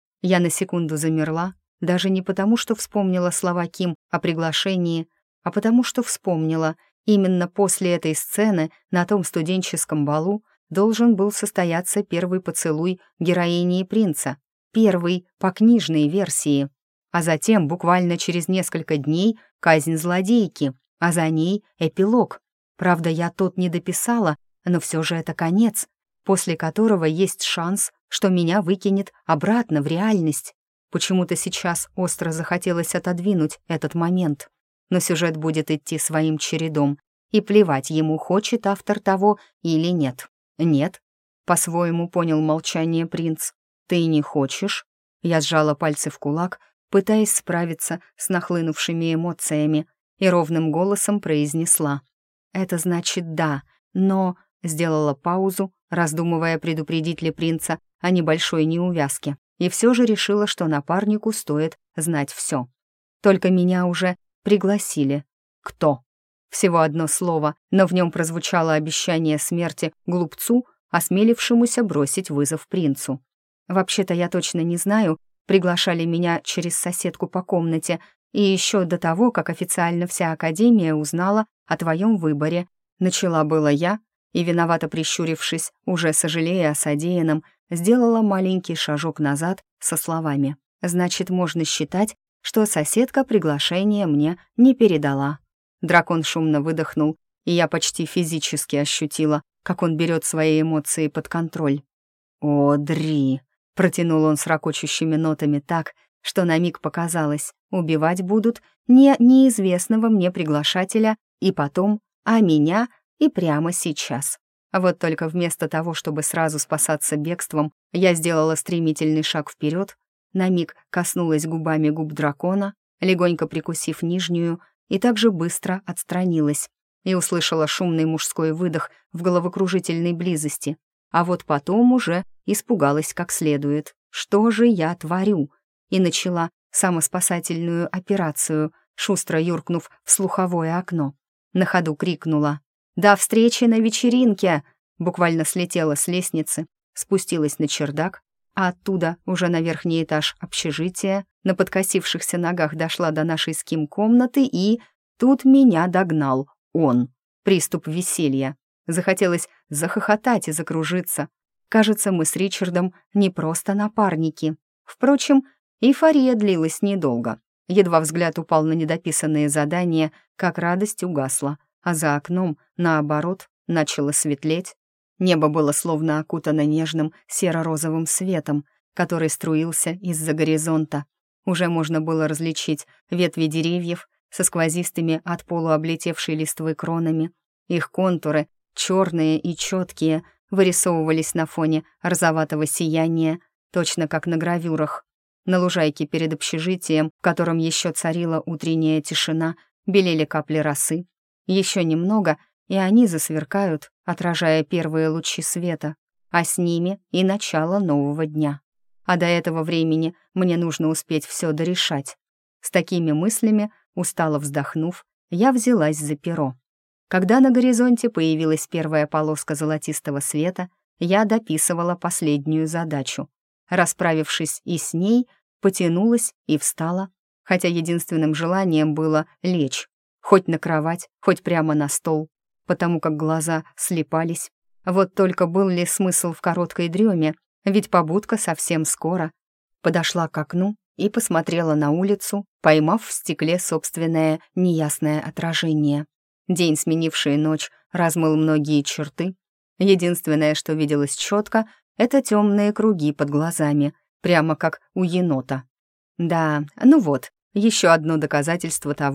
Speaker 1: Я на секунду замерла, даже не потому, что вспомнила слова Ким о приглашении, а потому что вспомнила, именно после этой сцены на том студенческом балу должен был состояться первый поцелуй героини и принца, первый по книжной версии, а затем, буквально через несколько дней, казнь злодейки, а за ней эпилог. Правда, я тот не дописала, но все же это конец, после которого есть шанс, что меня выкинет обратно в реальность. Почему-то сейчас остро захотелось отодвинуть этот момент, но сюжет будет идти своим чередом, и плевать ему, хочет автор того или нет. «Нет», — по-своему понял молчание принц. «Ты не хочешь?» Я сжала пальцы в кулак, пытаясь справиться с нахлынувшими эмоциями, и ровным голосом произнесла. «Это значит да, но...» Сделала паузу, раздумывая, предупредить ли принца о небольшой неувязке, и все же решила, что напарнику стоит знать все. Только меня уже пригласили. Кто? Всего одно слово, но в нем прозвучало обещание смерти глупцу, осмелившемуся бросить вызов принцу. Вообще-то я точно не знаю, приглашали меня через соседку по комнате, и еще до того, как официально вся Академия узнала о твоем выборе. Начала было я, и, виновато прищурившись, уже сожалея о содеянном, сделала маленький шажок назад со словами. «Значит, можно считать, что соседка приглашение мне не передала». Дракон шумно выдохнул, и я почти физически ощутила, как он берет свои эмоции под контроль. «О, Дри!» — протянул он с ракочущими нотами так, что на миг показалось, убивать будут не неизвестного мне приглашателя и потом, а меня и прямо сейчас. Вот только вместо того, чтобы сразу спасаться бегством, я сделала стремительный шаг вперед, на миг коснулась губами губ дракона, легонько прикусив нижнюю, и также быстро отстранилась, и услышала шумный мужской выдох в головокружительной близости, а вот потом уже испугалась как следует. Что же я творю? И начала самоспасательную операцию, шустро юркнув в слуховое окно. На ходу крикнула: «До встречи на вечеринке!» Буквально слетела с лестницы, спустилась на чердак, а оттуда уже на верхний этаж общежития, на подкосившихся ногах дошла до нашей с Ким комнаты, и тут меня догнал он. Приступ веселья. Захотелось захохотать и закружиться. Кажется, мы с Ричардом не просто напарники. Впрочем, эйфория длилась недолго. Едва взгляд упал на недописанные задания, как радость угасла, а за окном, наоборот, начало светлеть. Небо было словно окутано нежным серо-розовым светом, который струился из-за горизонта. Уже можно было различить ветви деревьев со сквозистыми от полу облетевшей листвы кронами. Их контуры, черные и четкие, вырисовывались на фоне розоватого сияния, точно как на гравюрах. На лужайке перед общежитием, в котором еще царила утренняя тишина, белели капли росы. Еще немного, и они засверкают, отражая первые лучи света, а с ними и начало нового дня. А до этого времени мне нужно успеть все дорешать. С такими мыслями, устало вздохнув, я взялась за перо. Когда на горизонте появилась первая полоска золотистого света, я дописывала последнюю задачу. Расправившись и с ней, потянулась и встала, хотя единственным желанием было лечь, хоть на кровать, хоть прямо на стол, потому как глаза слипались. Вот только был ли смысл в короткой дреме, ведь побудка совсем скоро. Подошла к окну и посмотрела на улицу, поймав в стекле собственное неясное отражение. День, сменивший ночь, размыл многие черты. Единственное, что виделось четко, это темные круги под глазами, прямо как у енота. Да, ну вот, еще одно доказательство того,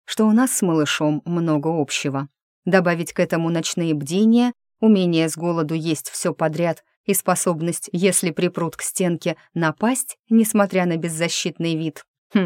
Speaker 1: что у нас с малышом много общего. Добавить к этому ночные бдения, умение с голоду есть все подряд и способность, если припрут к стенке, напасть, несмотря на беззащитный вид.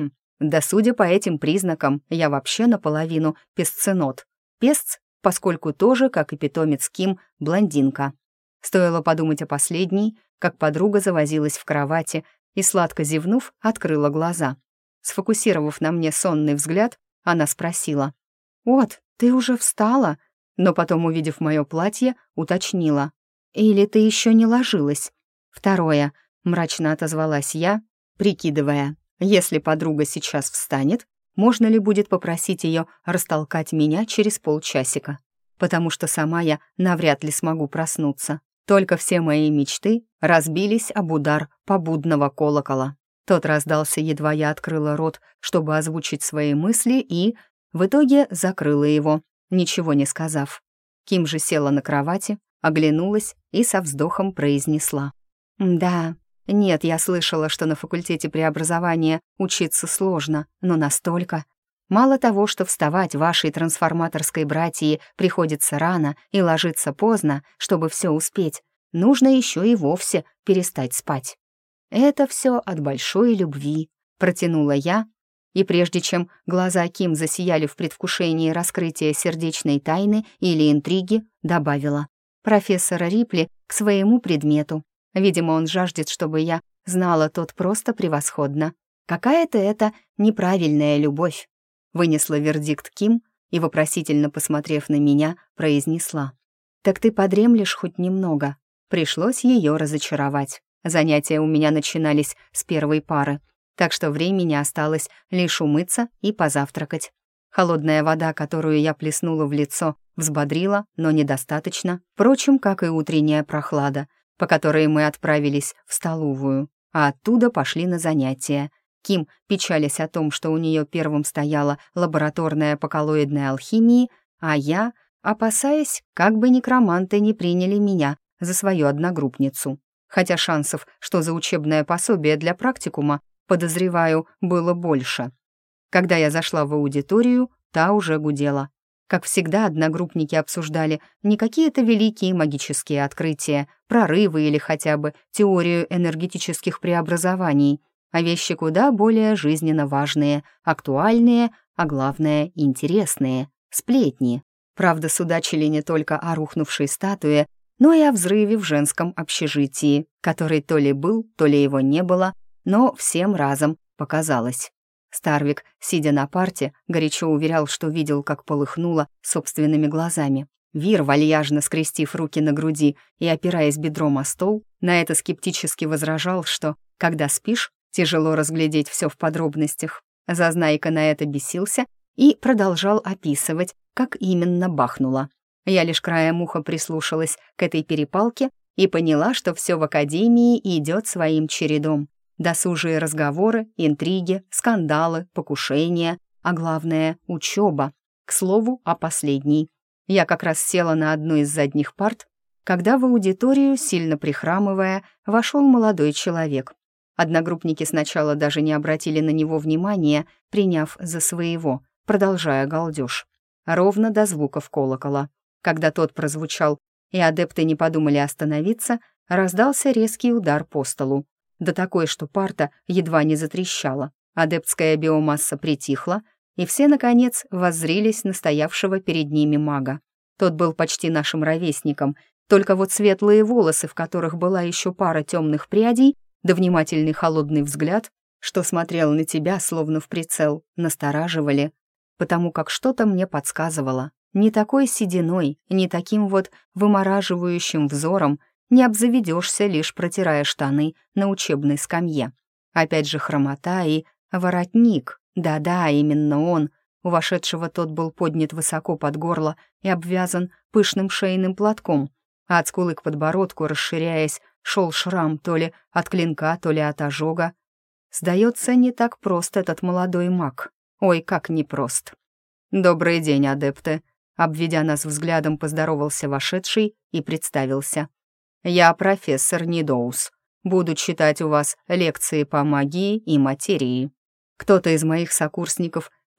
Speaker 1: Да судя по этим признакам, я вообще наполовину песценот. Песц, поскольку тоже, как и питомец Ким, блондинка. Стоило подумать о последней, как подруга завозилась в кровати и, сладко зевнув, открыла глаза. Сфокусировав на мне сонный взгляд, она спросила: «От, ты уже встала?» Но потом, увидев мое платье, уточнила: «Или ты еще не ложилась?» «Второе», — мрачно отозвалась я, прикидывая, если подруга сейчас встанет, можно ли будет попросить ее растолкать меня через полчасика, потому что сама я навряд ли смогу проснуться. Только все мои мечты разбились об удар побудного колокола. Тот раздался, едва я открыла рот, чтобы озвучить свои мысли, и в итоге закрыла его, ничего не сказав. Ким же села на кровати, оглянулась и со вздохом произнесла: «Да, нет, я слышала, что на факультете преобразования учиться сложно, но настолько. Мало того, что вставать вашей трансформаторской братьи приходится рано и ложиться поздно, чтобы все успеть, нужно еще и вовсе перестать спать. Это все от большой любви», — протянула я, и прежде чем глаза Ким засияли в предвкушении раскрытия сердечной тайны или интриги, добавила: «Профессора Рипли к своему предмету. Видимо, он жаждет, чтобы я знала тот просто превосходно. Какая-то это неправильная любовь», — вынесла вердикт Ким и, вопросительно посмотрев на меня, произнесла: «Так ты подремлешь хоть немного?» Пришлось ее разочаровать. Занятия у меня начинались с первой пары, так что времени осталось лишь умыться и позавтракать. Холодная вода, которую я плеснула в лицо, взбодрила, но недостаточно, впрочем, как и утренняя прохлада, по которой мы отправились в столовую, а оттуда пошли на занятия. Ким, печалясь о том, что у нее первым стояла лабораторная по коллоидной алхимии, а я, опасаясь, как бы некроманты не приняли меня за свою одногруппницу. Хотя шансов, что за учебное пособие для практикума, подозреваю, было больше. Когда я зашла в аудиторию, та уже гудела. Как всегда, одногруппники обсуждали не какие-то великие магические открытия, прорывы или хотя бы теорию энергетических преобразований, а вещи куда более жизненно важные, актуальные, а главное, интересные, сплетни. Правда, судачили не только о рухнувшей статуе, но и о взрыве в женском общежитии, который то ли был, то ли его не было, но всем разом показалось. Старвик, сидя на парте, горячо уверял, что видел, как полыхнуло собственными глазами. Вир, вальяжно скрестив руки на груди и опираясь бедром о стол, на это скептически возражал, что, когда спишь, тяжело разглядеть все в подробностях. Зазнайка на это бесился и продолжал описывать, как именно бахнуло. Я лишь краем уха прислушалась к этой перепалке и поняла, что все в академии идет своим чередом. Досужие разговоры, интриги, скандалы, покушения, а главное — учеба. К слову, о последней. Я как раз села на одну из задних парт, когда в аудиторию, сильно прихрамывая, вошел молодой человек. Одногруппники сначала даже не обратили на него внимания, приняв за своего, продолжая галдеж. Ровно до звуков колокола. Когда тот прозвучал, и адепты не подумали остановиться, раздался резкий удар по столу. Да такой, что парта едва не затрещала. Адептская биомасса притихла, и все, наконец, воззрелись на стоявшего перед ними мага. Тот был почти нашим ровесником, только вот светлые волосы, в которых была еще пара темных прядей, да внимательный холодный взгляд, что смотрел на тебя, словно в прицел, настораживали, потому как что-то мне подсказывало. Не такой сединой, не таким вот вымораживающим взором не обзаведешься, лишь протирая штаны на учебной скамье. Опять же хромота и воротник. Да-да, именно он. У вошедшего тот был поднят высоко под горло и обвязан пышным шейным платком, а от скулы к подбородку, расширяясь, шел шрам то ли от клинка, то ли от ожога. Сдается, не так прост этот молодой маг. Ой, как непрост. «Добрый день, адепты!» Обведя нас взглядом, поздоровался вошедший и представился. «Я профессор Нидоус. Буду читать у вас лекции по магии и материи». Кто-то из моих сокурсников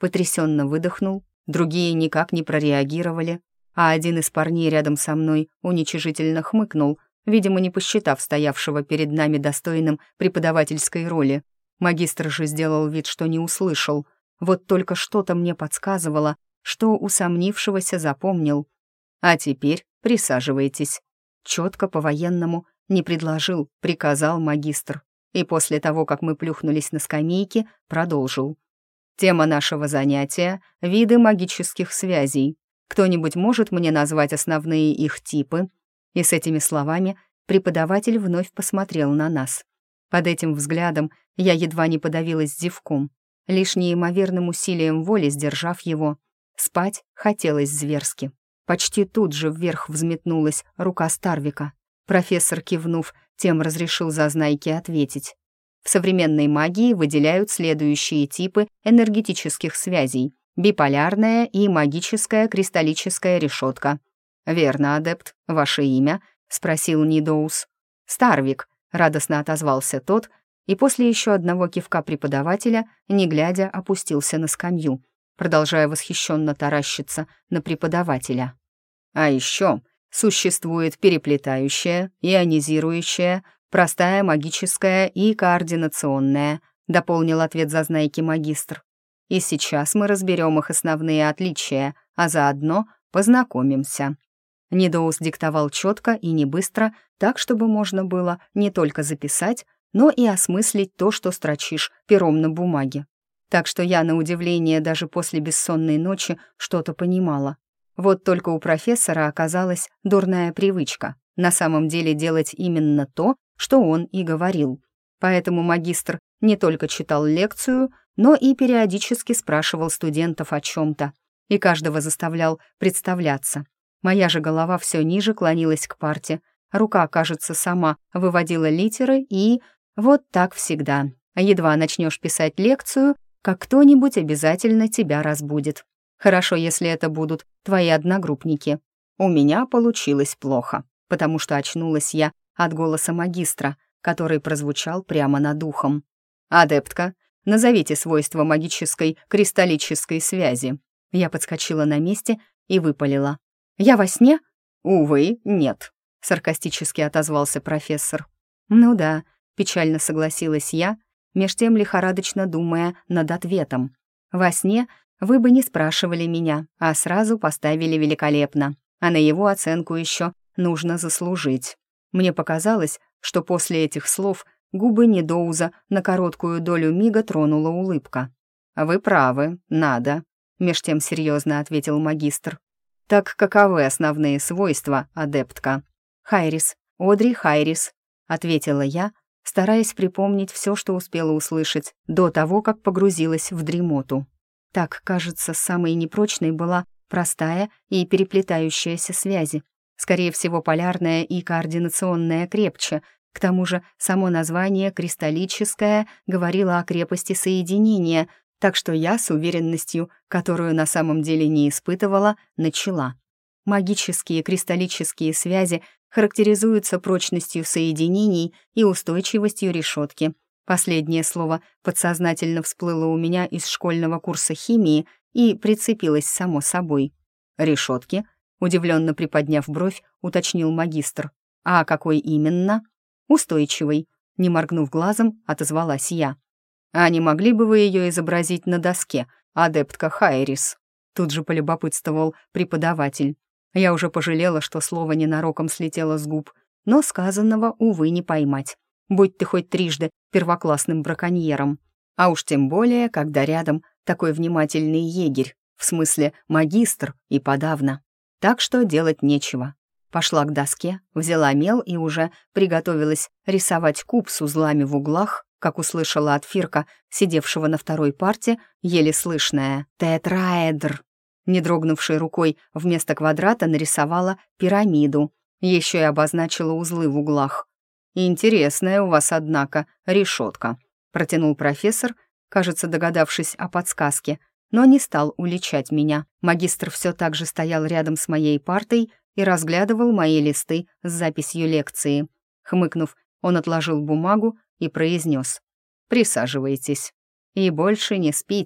Speaker 1: потрясенно выдохнул, другие никак не прореагировали, а один из парней рядом со мной уничижительно хмыкнул, видимо, не посчитав стоявшего перед нами достойным преподавательской роли. Магистр же сделал вид, что не услышал. Вот только что-то мне подсказывало, что усомнившегося запомнил. «А теперь присаживайтесь». Четко по-военному не предложил, приказал магистр. И после того, как мы плюхнулись на скамейки, продолжил. «Тема нашего занятия — виды магических связей. Кто-нибудь может мне назвать основные их типы?» И с этими словами преподаватель вновь посмотрел на нас. Под этим взглядом я едва не подавилась зевком, лишь неимоверным усилием воли сдержав его. Спать хотелось зверски. Почти тут же вверх взметнулась рука Старвика. Профессор, кивнув, тем разрешил Зазнайке ответить. В современной магии выделяют следующие типы энергетических связей: биполярная и магическая кристаллическая решетка. «Верно, адепт. Ваше имя?» — спросил Нидоус. «Старвик», — радостно отозвался тот, и после еще одного кивка преподавателя, не глядя, опустился на скамью, продолжая восхищенно таращиться на преподавателя. «А еще существует переплетающая, ионизирующая, простая магическая и координационная», — дополнил ответ Зазнайки магистр. «И сейчас мы разберем их основные отличия, а заодно познакомимся». Нидоус диктовал четко и не быстро, так, чтобы можно было не только записать, но и осмыслить то, что строчишь пером на бумаге. Так что я, на удивление, даже после бессонной ночи что-то понимала. Вот только у профессора оказалась дурная привычка на самом деле делать именно то, что он и говорил. Поэтому магистр не только читал лекцию, но и периодически спрашивал студентов о чем-то, и каждого заставлял представляться. Моя же голова все ниже клонилась к парте, рука, кажется, сама выводила литеры, и вот так всегда. Едва начнешь писать лекцию, как кто-нибудь обязательно тебя разбудит. Хорошо, если это будут твои одногруппники. У меня получилось плохо, потому что очнулась я от голоса магистра, который прозвучал прямо над ухом. «Адептка, назовите свойства магической кристаллической связи». Я подскочила на месте и выпалила. «Я во сне?» «Увы, нет», — саркастически отозвался профессор. «Ну да», — печально согласилась я, меж тем лихорадочно думая над ответом. «Во сне вы бы не спрашивали меня, а сразу поставили великолепно, а на его оценку еще нужно заслужить». Мне показалось, что после этих слов губы Нидоуза на короткую долю мига тронула улыбка. «Вы правы, надо», — меж тем серьезно ответил магистр. «Так каковы основные свойства, адептка?» «Хайрис, Одри Хайрис», — ответила я, стараясь припомнить все, что успела услышать до того, как погрузилась в дремоту. Так, кажется, самой непрочной была простая и переплетающаяся связи. Скорее всего, полярная и координационная крепче. К тому же само название «кристаллическое» говорило о крепости соединения, так что я с уверенностью, которую на самом деле не испытывала, начала. Магические кристаллические связи характеризуются прочностью соединений и устойчивостью решетки. Последнее слово подсознательно всплыло у меня из школьного курса химии и прицепилось само собой. «Решетки?» — удивленно приподняв бровь, уточнил магистр. «А какой именно?» «Устойчивый», — не моргнув глазом, отозвалась я. «А не могли бы вы ее изобразить на доске, адептка Хайрис?» Тут же полюбопытствовал преподаватель. Я уже пожалела, что слово ненароком слетело с губ, но сказанного, увы, не поймать. Будь ты хоть трижды первоклассным браконьером. А уж тем более, когда рядом такой внимательный егерь, в смысле магистр и подавно. Так что делать нечего. Пошла к доске, взяла мел и уже приготовилась рисовать куб с узлами в углах, как услышала от Фирка, сидевшего на второй парте, еле слышное «тетраэдр». Не дрогнувшей рукой вместо квадрата нарисовала пирамиду, еще и обозначила узлы в углах. «Интересная у вас, однако, решетка», — протянул профессор, кажется, догадавшись о подсказке, но не стал уличать меня. Магистр все так же стоял рядом с моей партой и разглядывал мои листы с записью лекции. Хмыкнув, он отложил бумагу и произнес: «Присаживайтесь. И больше не спите,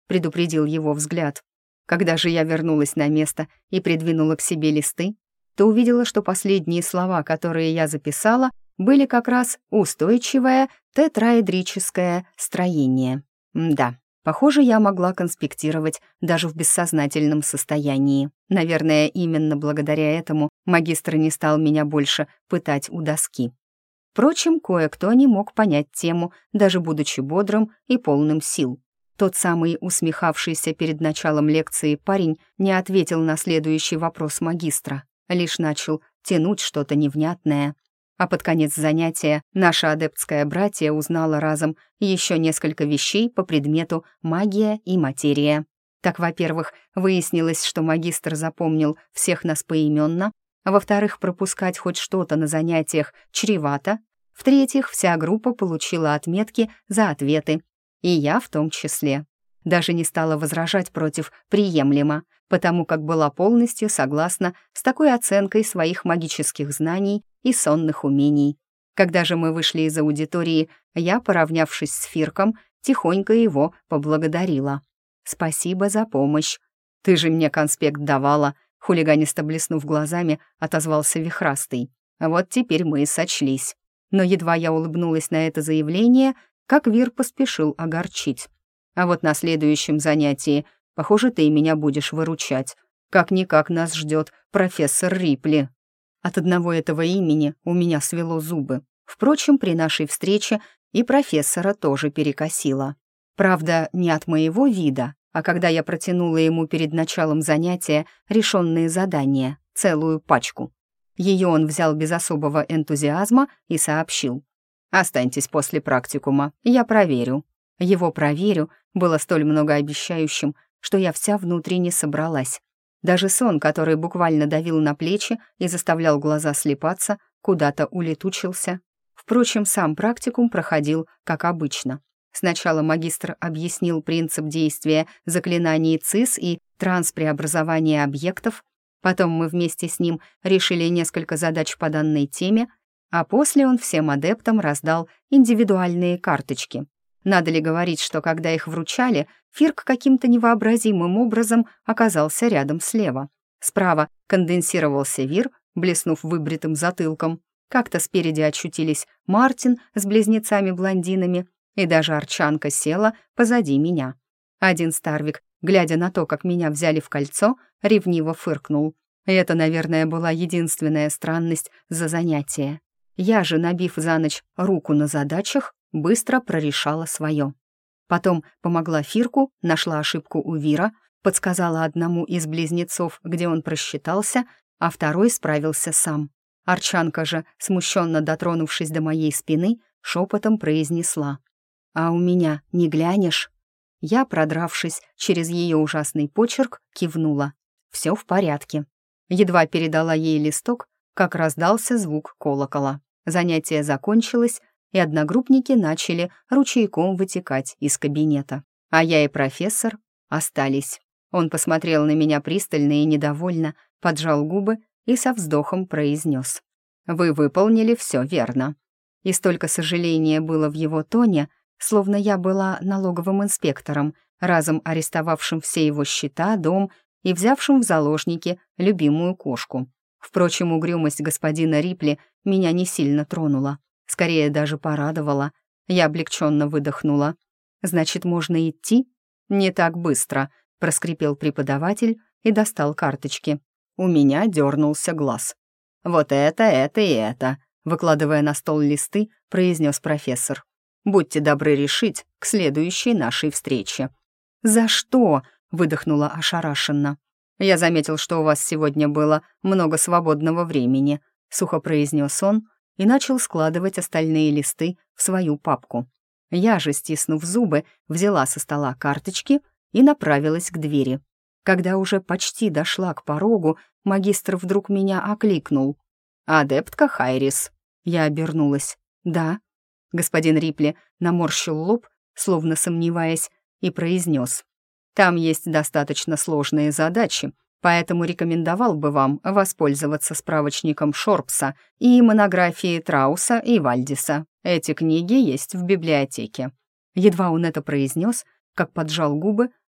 Speaker 1: предупредил его взгляд. Когда же я вернулась на место и придвинула к себе листы, то увидела, что последние слова, которые я записала, были как раз устойчивое тетраэдрическое строение. Да, похоже, я могла конспектировать даже в бессознательном состоянии. Наверное, именно благодаря этому магистр не стал меня больше пытать у доски. Впрочем, кое-кто не мог понять тему, даже будучи бодрым и полным сил. Тот самый усмехавшийся перед началом лекции парень не ответил на следующий вопрос магистра, лишь начал тянуть что-то невнятное. А под конец занятия наша адептская братья узнала разом еще несколько вещей по предмету магия и материя. Так, во-первых, выяснилось, что магистр запомнил всех нас поименно, а во-вторых, пропускать хоть что-то на занятиях чревато, в-третьих, вся группа получила отметки за ответы, и я в том числе. Даже не стала возражать против «приемлемо», потому как была полностью согласна с такой оценкой своих магических знаний и сонных умений. Когда же мы вышли из аудитории, я, поравнявшись с Фирком, тихонько его поблагодарила. «Спасибо за помощь. Ты же мне конспект давала», — хулиганисто блеснув глазами, отозвался Вихрастый. «Вот теперь мы и сочлись». Но едва я улыбнулась на это заявление, как Вир поспешил огорчить. «А вот на следующем занятии, похоже, ты меня будешь выручать. Как-никак нас ждет профессор Рипли». От одного этого имени у меня свело зубы. Впрочем, при нашей встрече и профессора тоже перекосило. Правда, не от моего вида, а когда я протянула ему перед началом занятия решенные задания, целую пачку. Ее он взял без особого энтузиазма и сообщил: «Останьтесь после практикума, я проверю». Его «проверю» было столь многообещающим, что я вся внутренне собралась. Даже сон, который буквально давил на плечи и заставлял глаза слепаться, куда-то улетучился. Впрочем, сам практикум проходил как обычно. Сначала магистр объяснил принцип действия заклинаний ЦИС и транспреобразования объектов, потом мы вместе с ним решили несколько задач по данной теме, а после он всем адептам раздал индивидуальные карточки. Надо ли говорить, что когда их вручали, Фирк каким-то невообразимым образом оказался рядом слева. Справа конденсировался Вир, блеснув выбритым затылком. Как-то спереди очутились Мартин с близнецами-блондинами, и даже Арчанка села позади меня. Один Старвик, глядя на то, как меня взяли в кольцо, ревниво фыркнул. И это, наверное, была единственная странность за занятие. Я же, набив за ночь руку на задачах, быстро прорешала свое. Потом помогла Фирку, нашла ошибку у Вира, подсказала одному из близнецов, где он просчитался, а второй справился сам. Арчанка же, смущенно дотронувшись до моей спины, шепотом произнесла: «А у меня не глянешь?» Я, продравшись через ее ужасный почерк, кивнула. «Все в порядке». Едва передала ей листок, как раздался звук колокола. Занятие закончилось, и одногруппники начали ручейком вытекать из кабинета. А я и профессор остались. Он посмотрел на меня пристально и недовольно, поджал губы и со вздохом произнес: «Вы выполнили все верно». И столько сожаления было в его тоне, словно я была налоговым инспектором, разом арестовавшим все его счета, дом и взявшим в заложники любимую кошку. Впрочем, угрюмость господина Рипли меня не сильно тронула, скорее даже порадовала. Я облегченно выдохнула. «Значит, можно идти?» «Не так быстро», — проскрипел преподаватель и достал карточки. У меня дернулся глаз. «Вот это и это», — выкладывая на стол листы, произнес профессор. «Будьте добры решить к следующей нашей встрече». «За что?» — выдохнула ошарашенно. «Я заметил, что у вас сегодня было много свободного времени», — сухо произнес он и начал складывать остальные листы в свою папку. Я же, стиснув зубы, взяла со стола карточки и направилась к двери. Когда уже почти дошла к порогу, магистр вдруг меня окликнул. «Адептка Хайрис». Я обернулась. «Да». Господин Рипли наморщил лоб, словно сомневаясь, и произнес: «Там есть достаточно сложные задачи, поэтому рекомендовал бы вам воспользоваться справочником Шорпса и монографией Трауса и Вальдиса. Эти книги есть в библиотеке». Едва он это произнес, как поджал губы,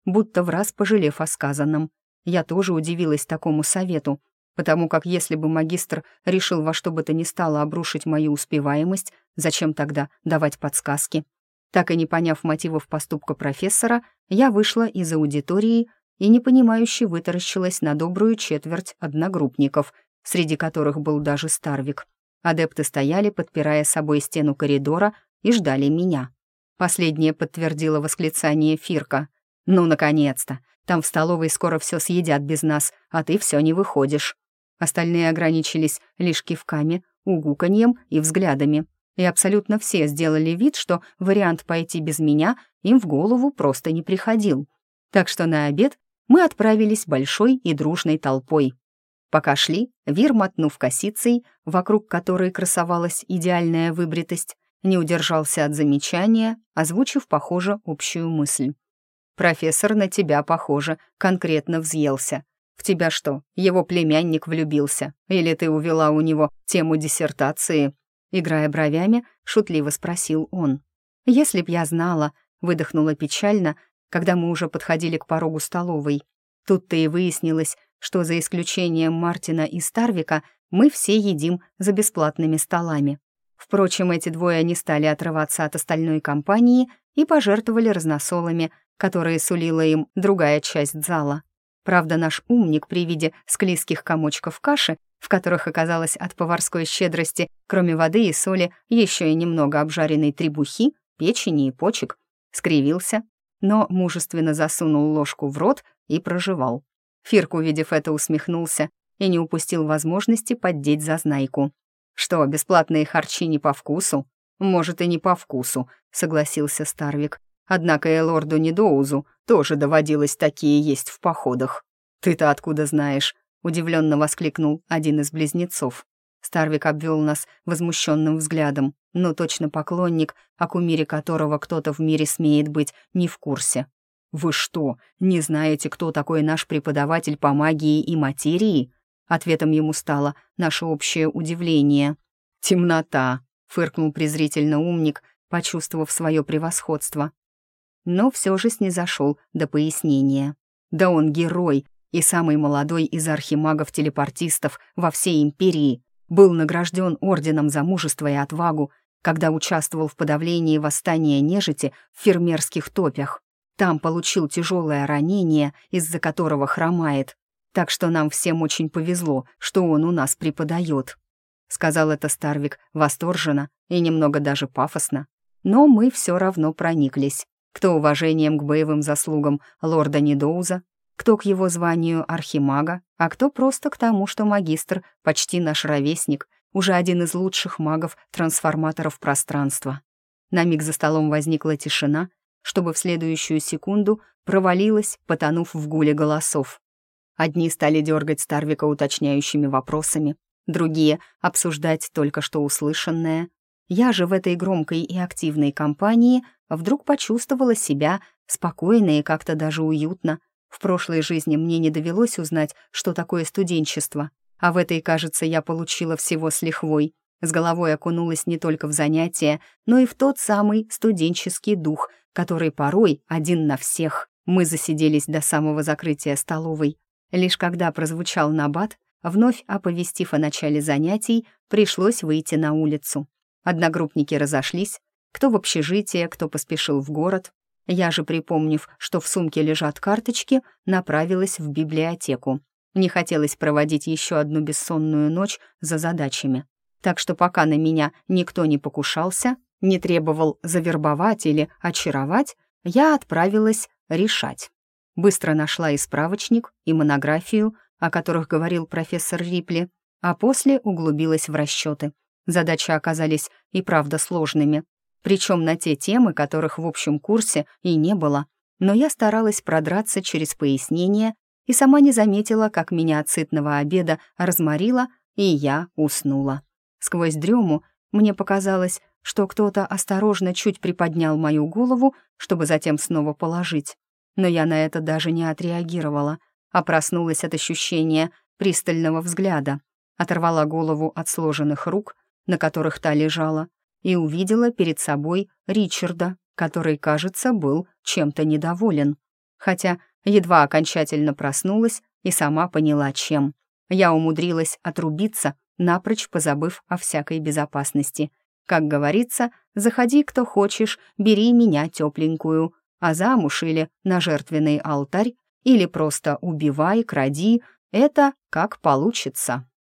Speaker 1: будто враз пожалев о сказанном. Я тоже удивилась такому совету, потому как если бы магистр решил во что бы то ни стало обрушить мою успеваемость, зачем тогда давать подсказки? Так и не поняв мотивов поступка профессора, я вышла из аудитории и непонимающе вытаращилась на добрую четверть одногруппников, среди которых был даже Старвик. Адепты стояли, подпирая собой стену коридора, и ждали меня. Последнее подтвердило восклицание Фирка. «Ну, наконец-то! Там в столовой скоро все съедят без нас, а ты все не выходишь». Остальные ограничились лишь кивками, угуканьем и взглядами. И абсолютно все сделали вид, что вариант пойти без меня им в голову просто не приходил. Так что на обед мы отправились большой и дружной толпой. Пока шли, Вир, мотнув косицей, вокруг которой красовалась идеальная выбритость, не удержался от замечания, озвучив, похоже, общую мысль. «Профессор на тебя, похоже, конкретно взъелся. В тебя что, его племянник влюбился? Или ты увела у него тему диссертации?» Играя бровями, шутливо спросил он. «Если б я знала», — выдохнула печально, когда мы уже подходили к порогу столовой. Тут-то и выяснилось, что за исключением Мартина и Старвика мы все едим за бесплатными столами. Впрочем, эти двое не стали отрываться от остальной компании и пожертвовали разносолами, которые сулила им другая часть зала. Правда, наш умник при виде склизких комочков каши, в которых оказалось от поварской щедрости, кроме воды и соли, еще и немного обжаренной требухи, печени и почек, скривился, но мужественно засунул ложку в рот и прожевал. Фирк, увидев это, усмехнулся и не упустил возможности поддеть зазнайку. «Что, бесплатные харчи не по вкусу?» «Может, и не по вкусу», — согласился Старвик. «Однако и лорду Недоузу тоже доводилось такие есть в походах». «Ты-то откуда знаешь?» — удивленно воскликнул один из близнецов. Старвик обвел нас возмущенным взглядом, но точно поклонник, о кумире которого кто-то в мире смеет быть, не в курсе. «Вы что, не знаете, кто такой наш преподаватель по магии и материи?» Ответом ему стало наше общее удивление. «Темнота», — фыркнул презрительно умник, почувствовав свое превосходство. Но все же снизошел до пояснения. «Да он герой и самый молодой из архимагов-телепортистов во всей империи, был награжден орденом за мужество и отвагу, когда участвовал в подавлении восстания нежити в фермерских топях. Там получил тяжелое ранение, из-за которого хромает. Так что нам всем очень повезло, что он у нас преподает», — сказал это Старвик восторженно и немного даже пафосно. Но мы все равно прониклись. Кто уважением к боевым заслугам лорда Недоуза, кто к его званию архимага, а кто просто к тому, что магистр почти наш ровесник, уже один из лучших магов-трансформаторов пространства. На миг за столом возникла тишина, чтобы в следующую секунду провалилась, потонув в гуле голосов. Одни стали дергать Старвика уточняющими вопросами, другие — обсуждать только что услышанное. Я же в этой громкой и активной компании вдруг почувствовала себя спокойно и как-то даже уютно. В прошлой жизни мне не довелось узнать, что такое студенчество, а в этой, кажется, я получила всего с лихвой. С головой окунулась не только в занятия, но и в тот самый студенческий дух, который порой один на всех. Мы засиделись до самого закрытия столовой. Лишь когда прозвучал набат, вновь оповестив о начале занятий, пришлось выйти на улицу. Одногруппники разошлись, кто в общежитие, кто поспешил в город. Я же, припомнив, что в сумке лежат карточки, направилась в библиотеку. Не хотелось проводить еще одну бессонную ночь за задачами. Так что пока на меня никто не покушался, не требовал завербовать или очаровать, я отправилась решать. Быстро нашла и справочник, и монографию, о которых говорил профессор Рипли, а после углубилась в расчеты. Задачи оказались и правда сложными, причем на те темы, которых в общем курсе и не было. Но я старалась продраться через пояснения и сама не заметила, как меня от сытного обеда разморило, и я уснула. Сквозь дрему мне показалось, что кто-то осторожно чуть приподнял мою голову, чтобы затем снова положить. Но я на это даже не отреагировала, а проснулась от ощущения пристального взгляда, оторвала голову от сложенных рук, на которых та лежала, и увидела перед собой Ричарда, который, кажется, был чем-то недоволен. хотя едва окончательно проснулась и сама поняла, чем. Я умудрилась отрубиться, напрочь позабыв о всякой безопасности. Как говорится, заходи, кто хочешь, бери меня тепленькую, а замуж или на жертвенный алтарь, или просто убивай, кради, это как получится.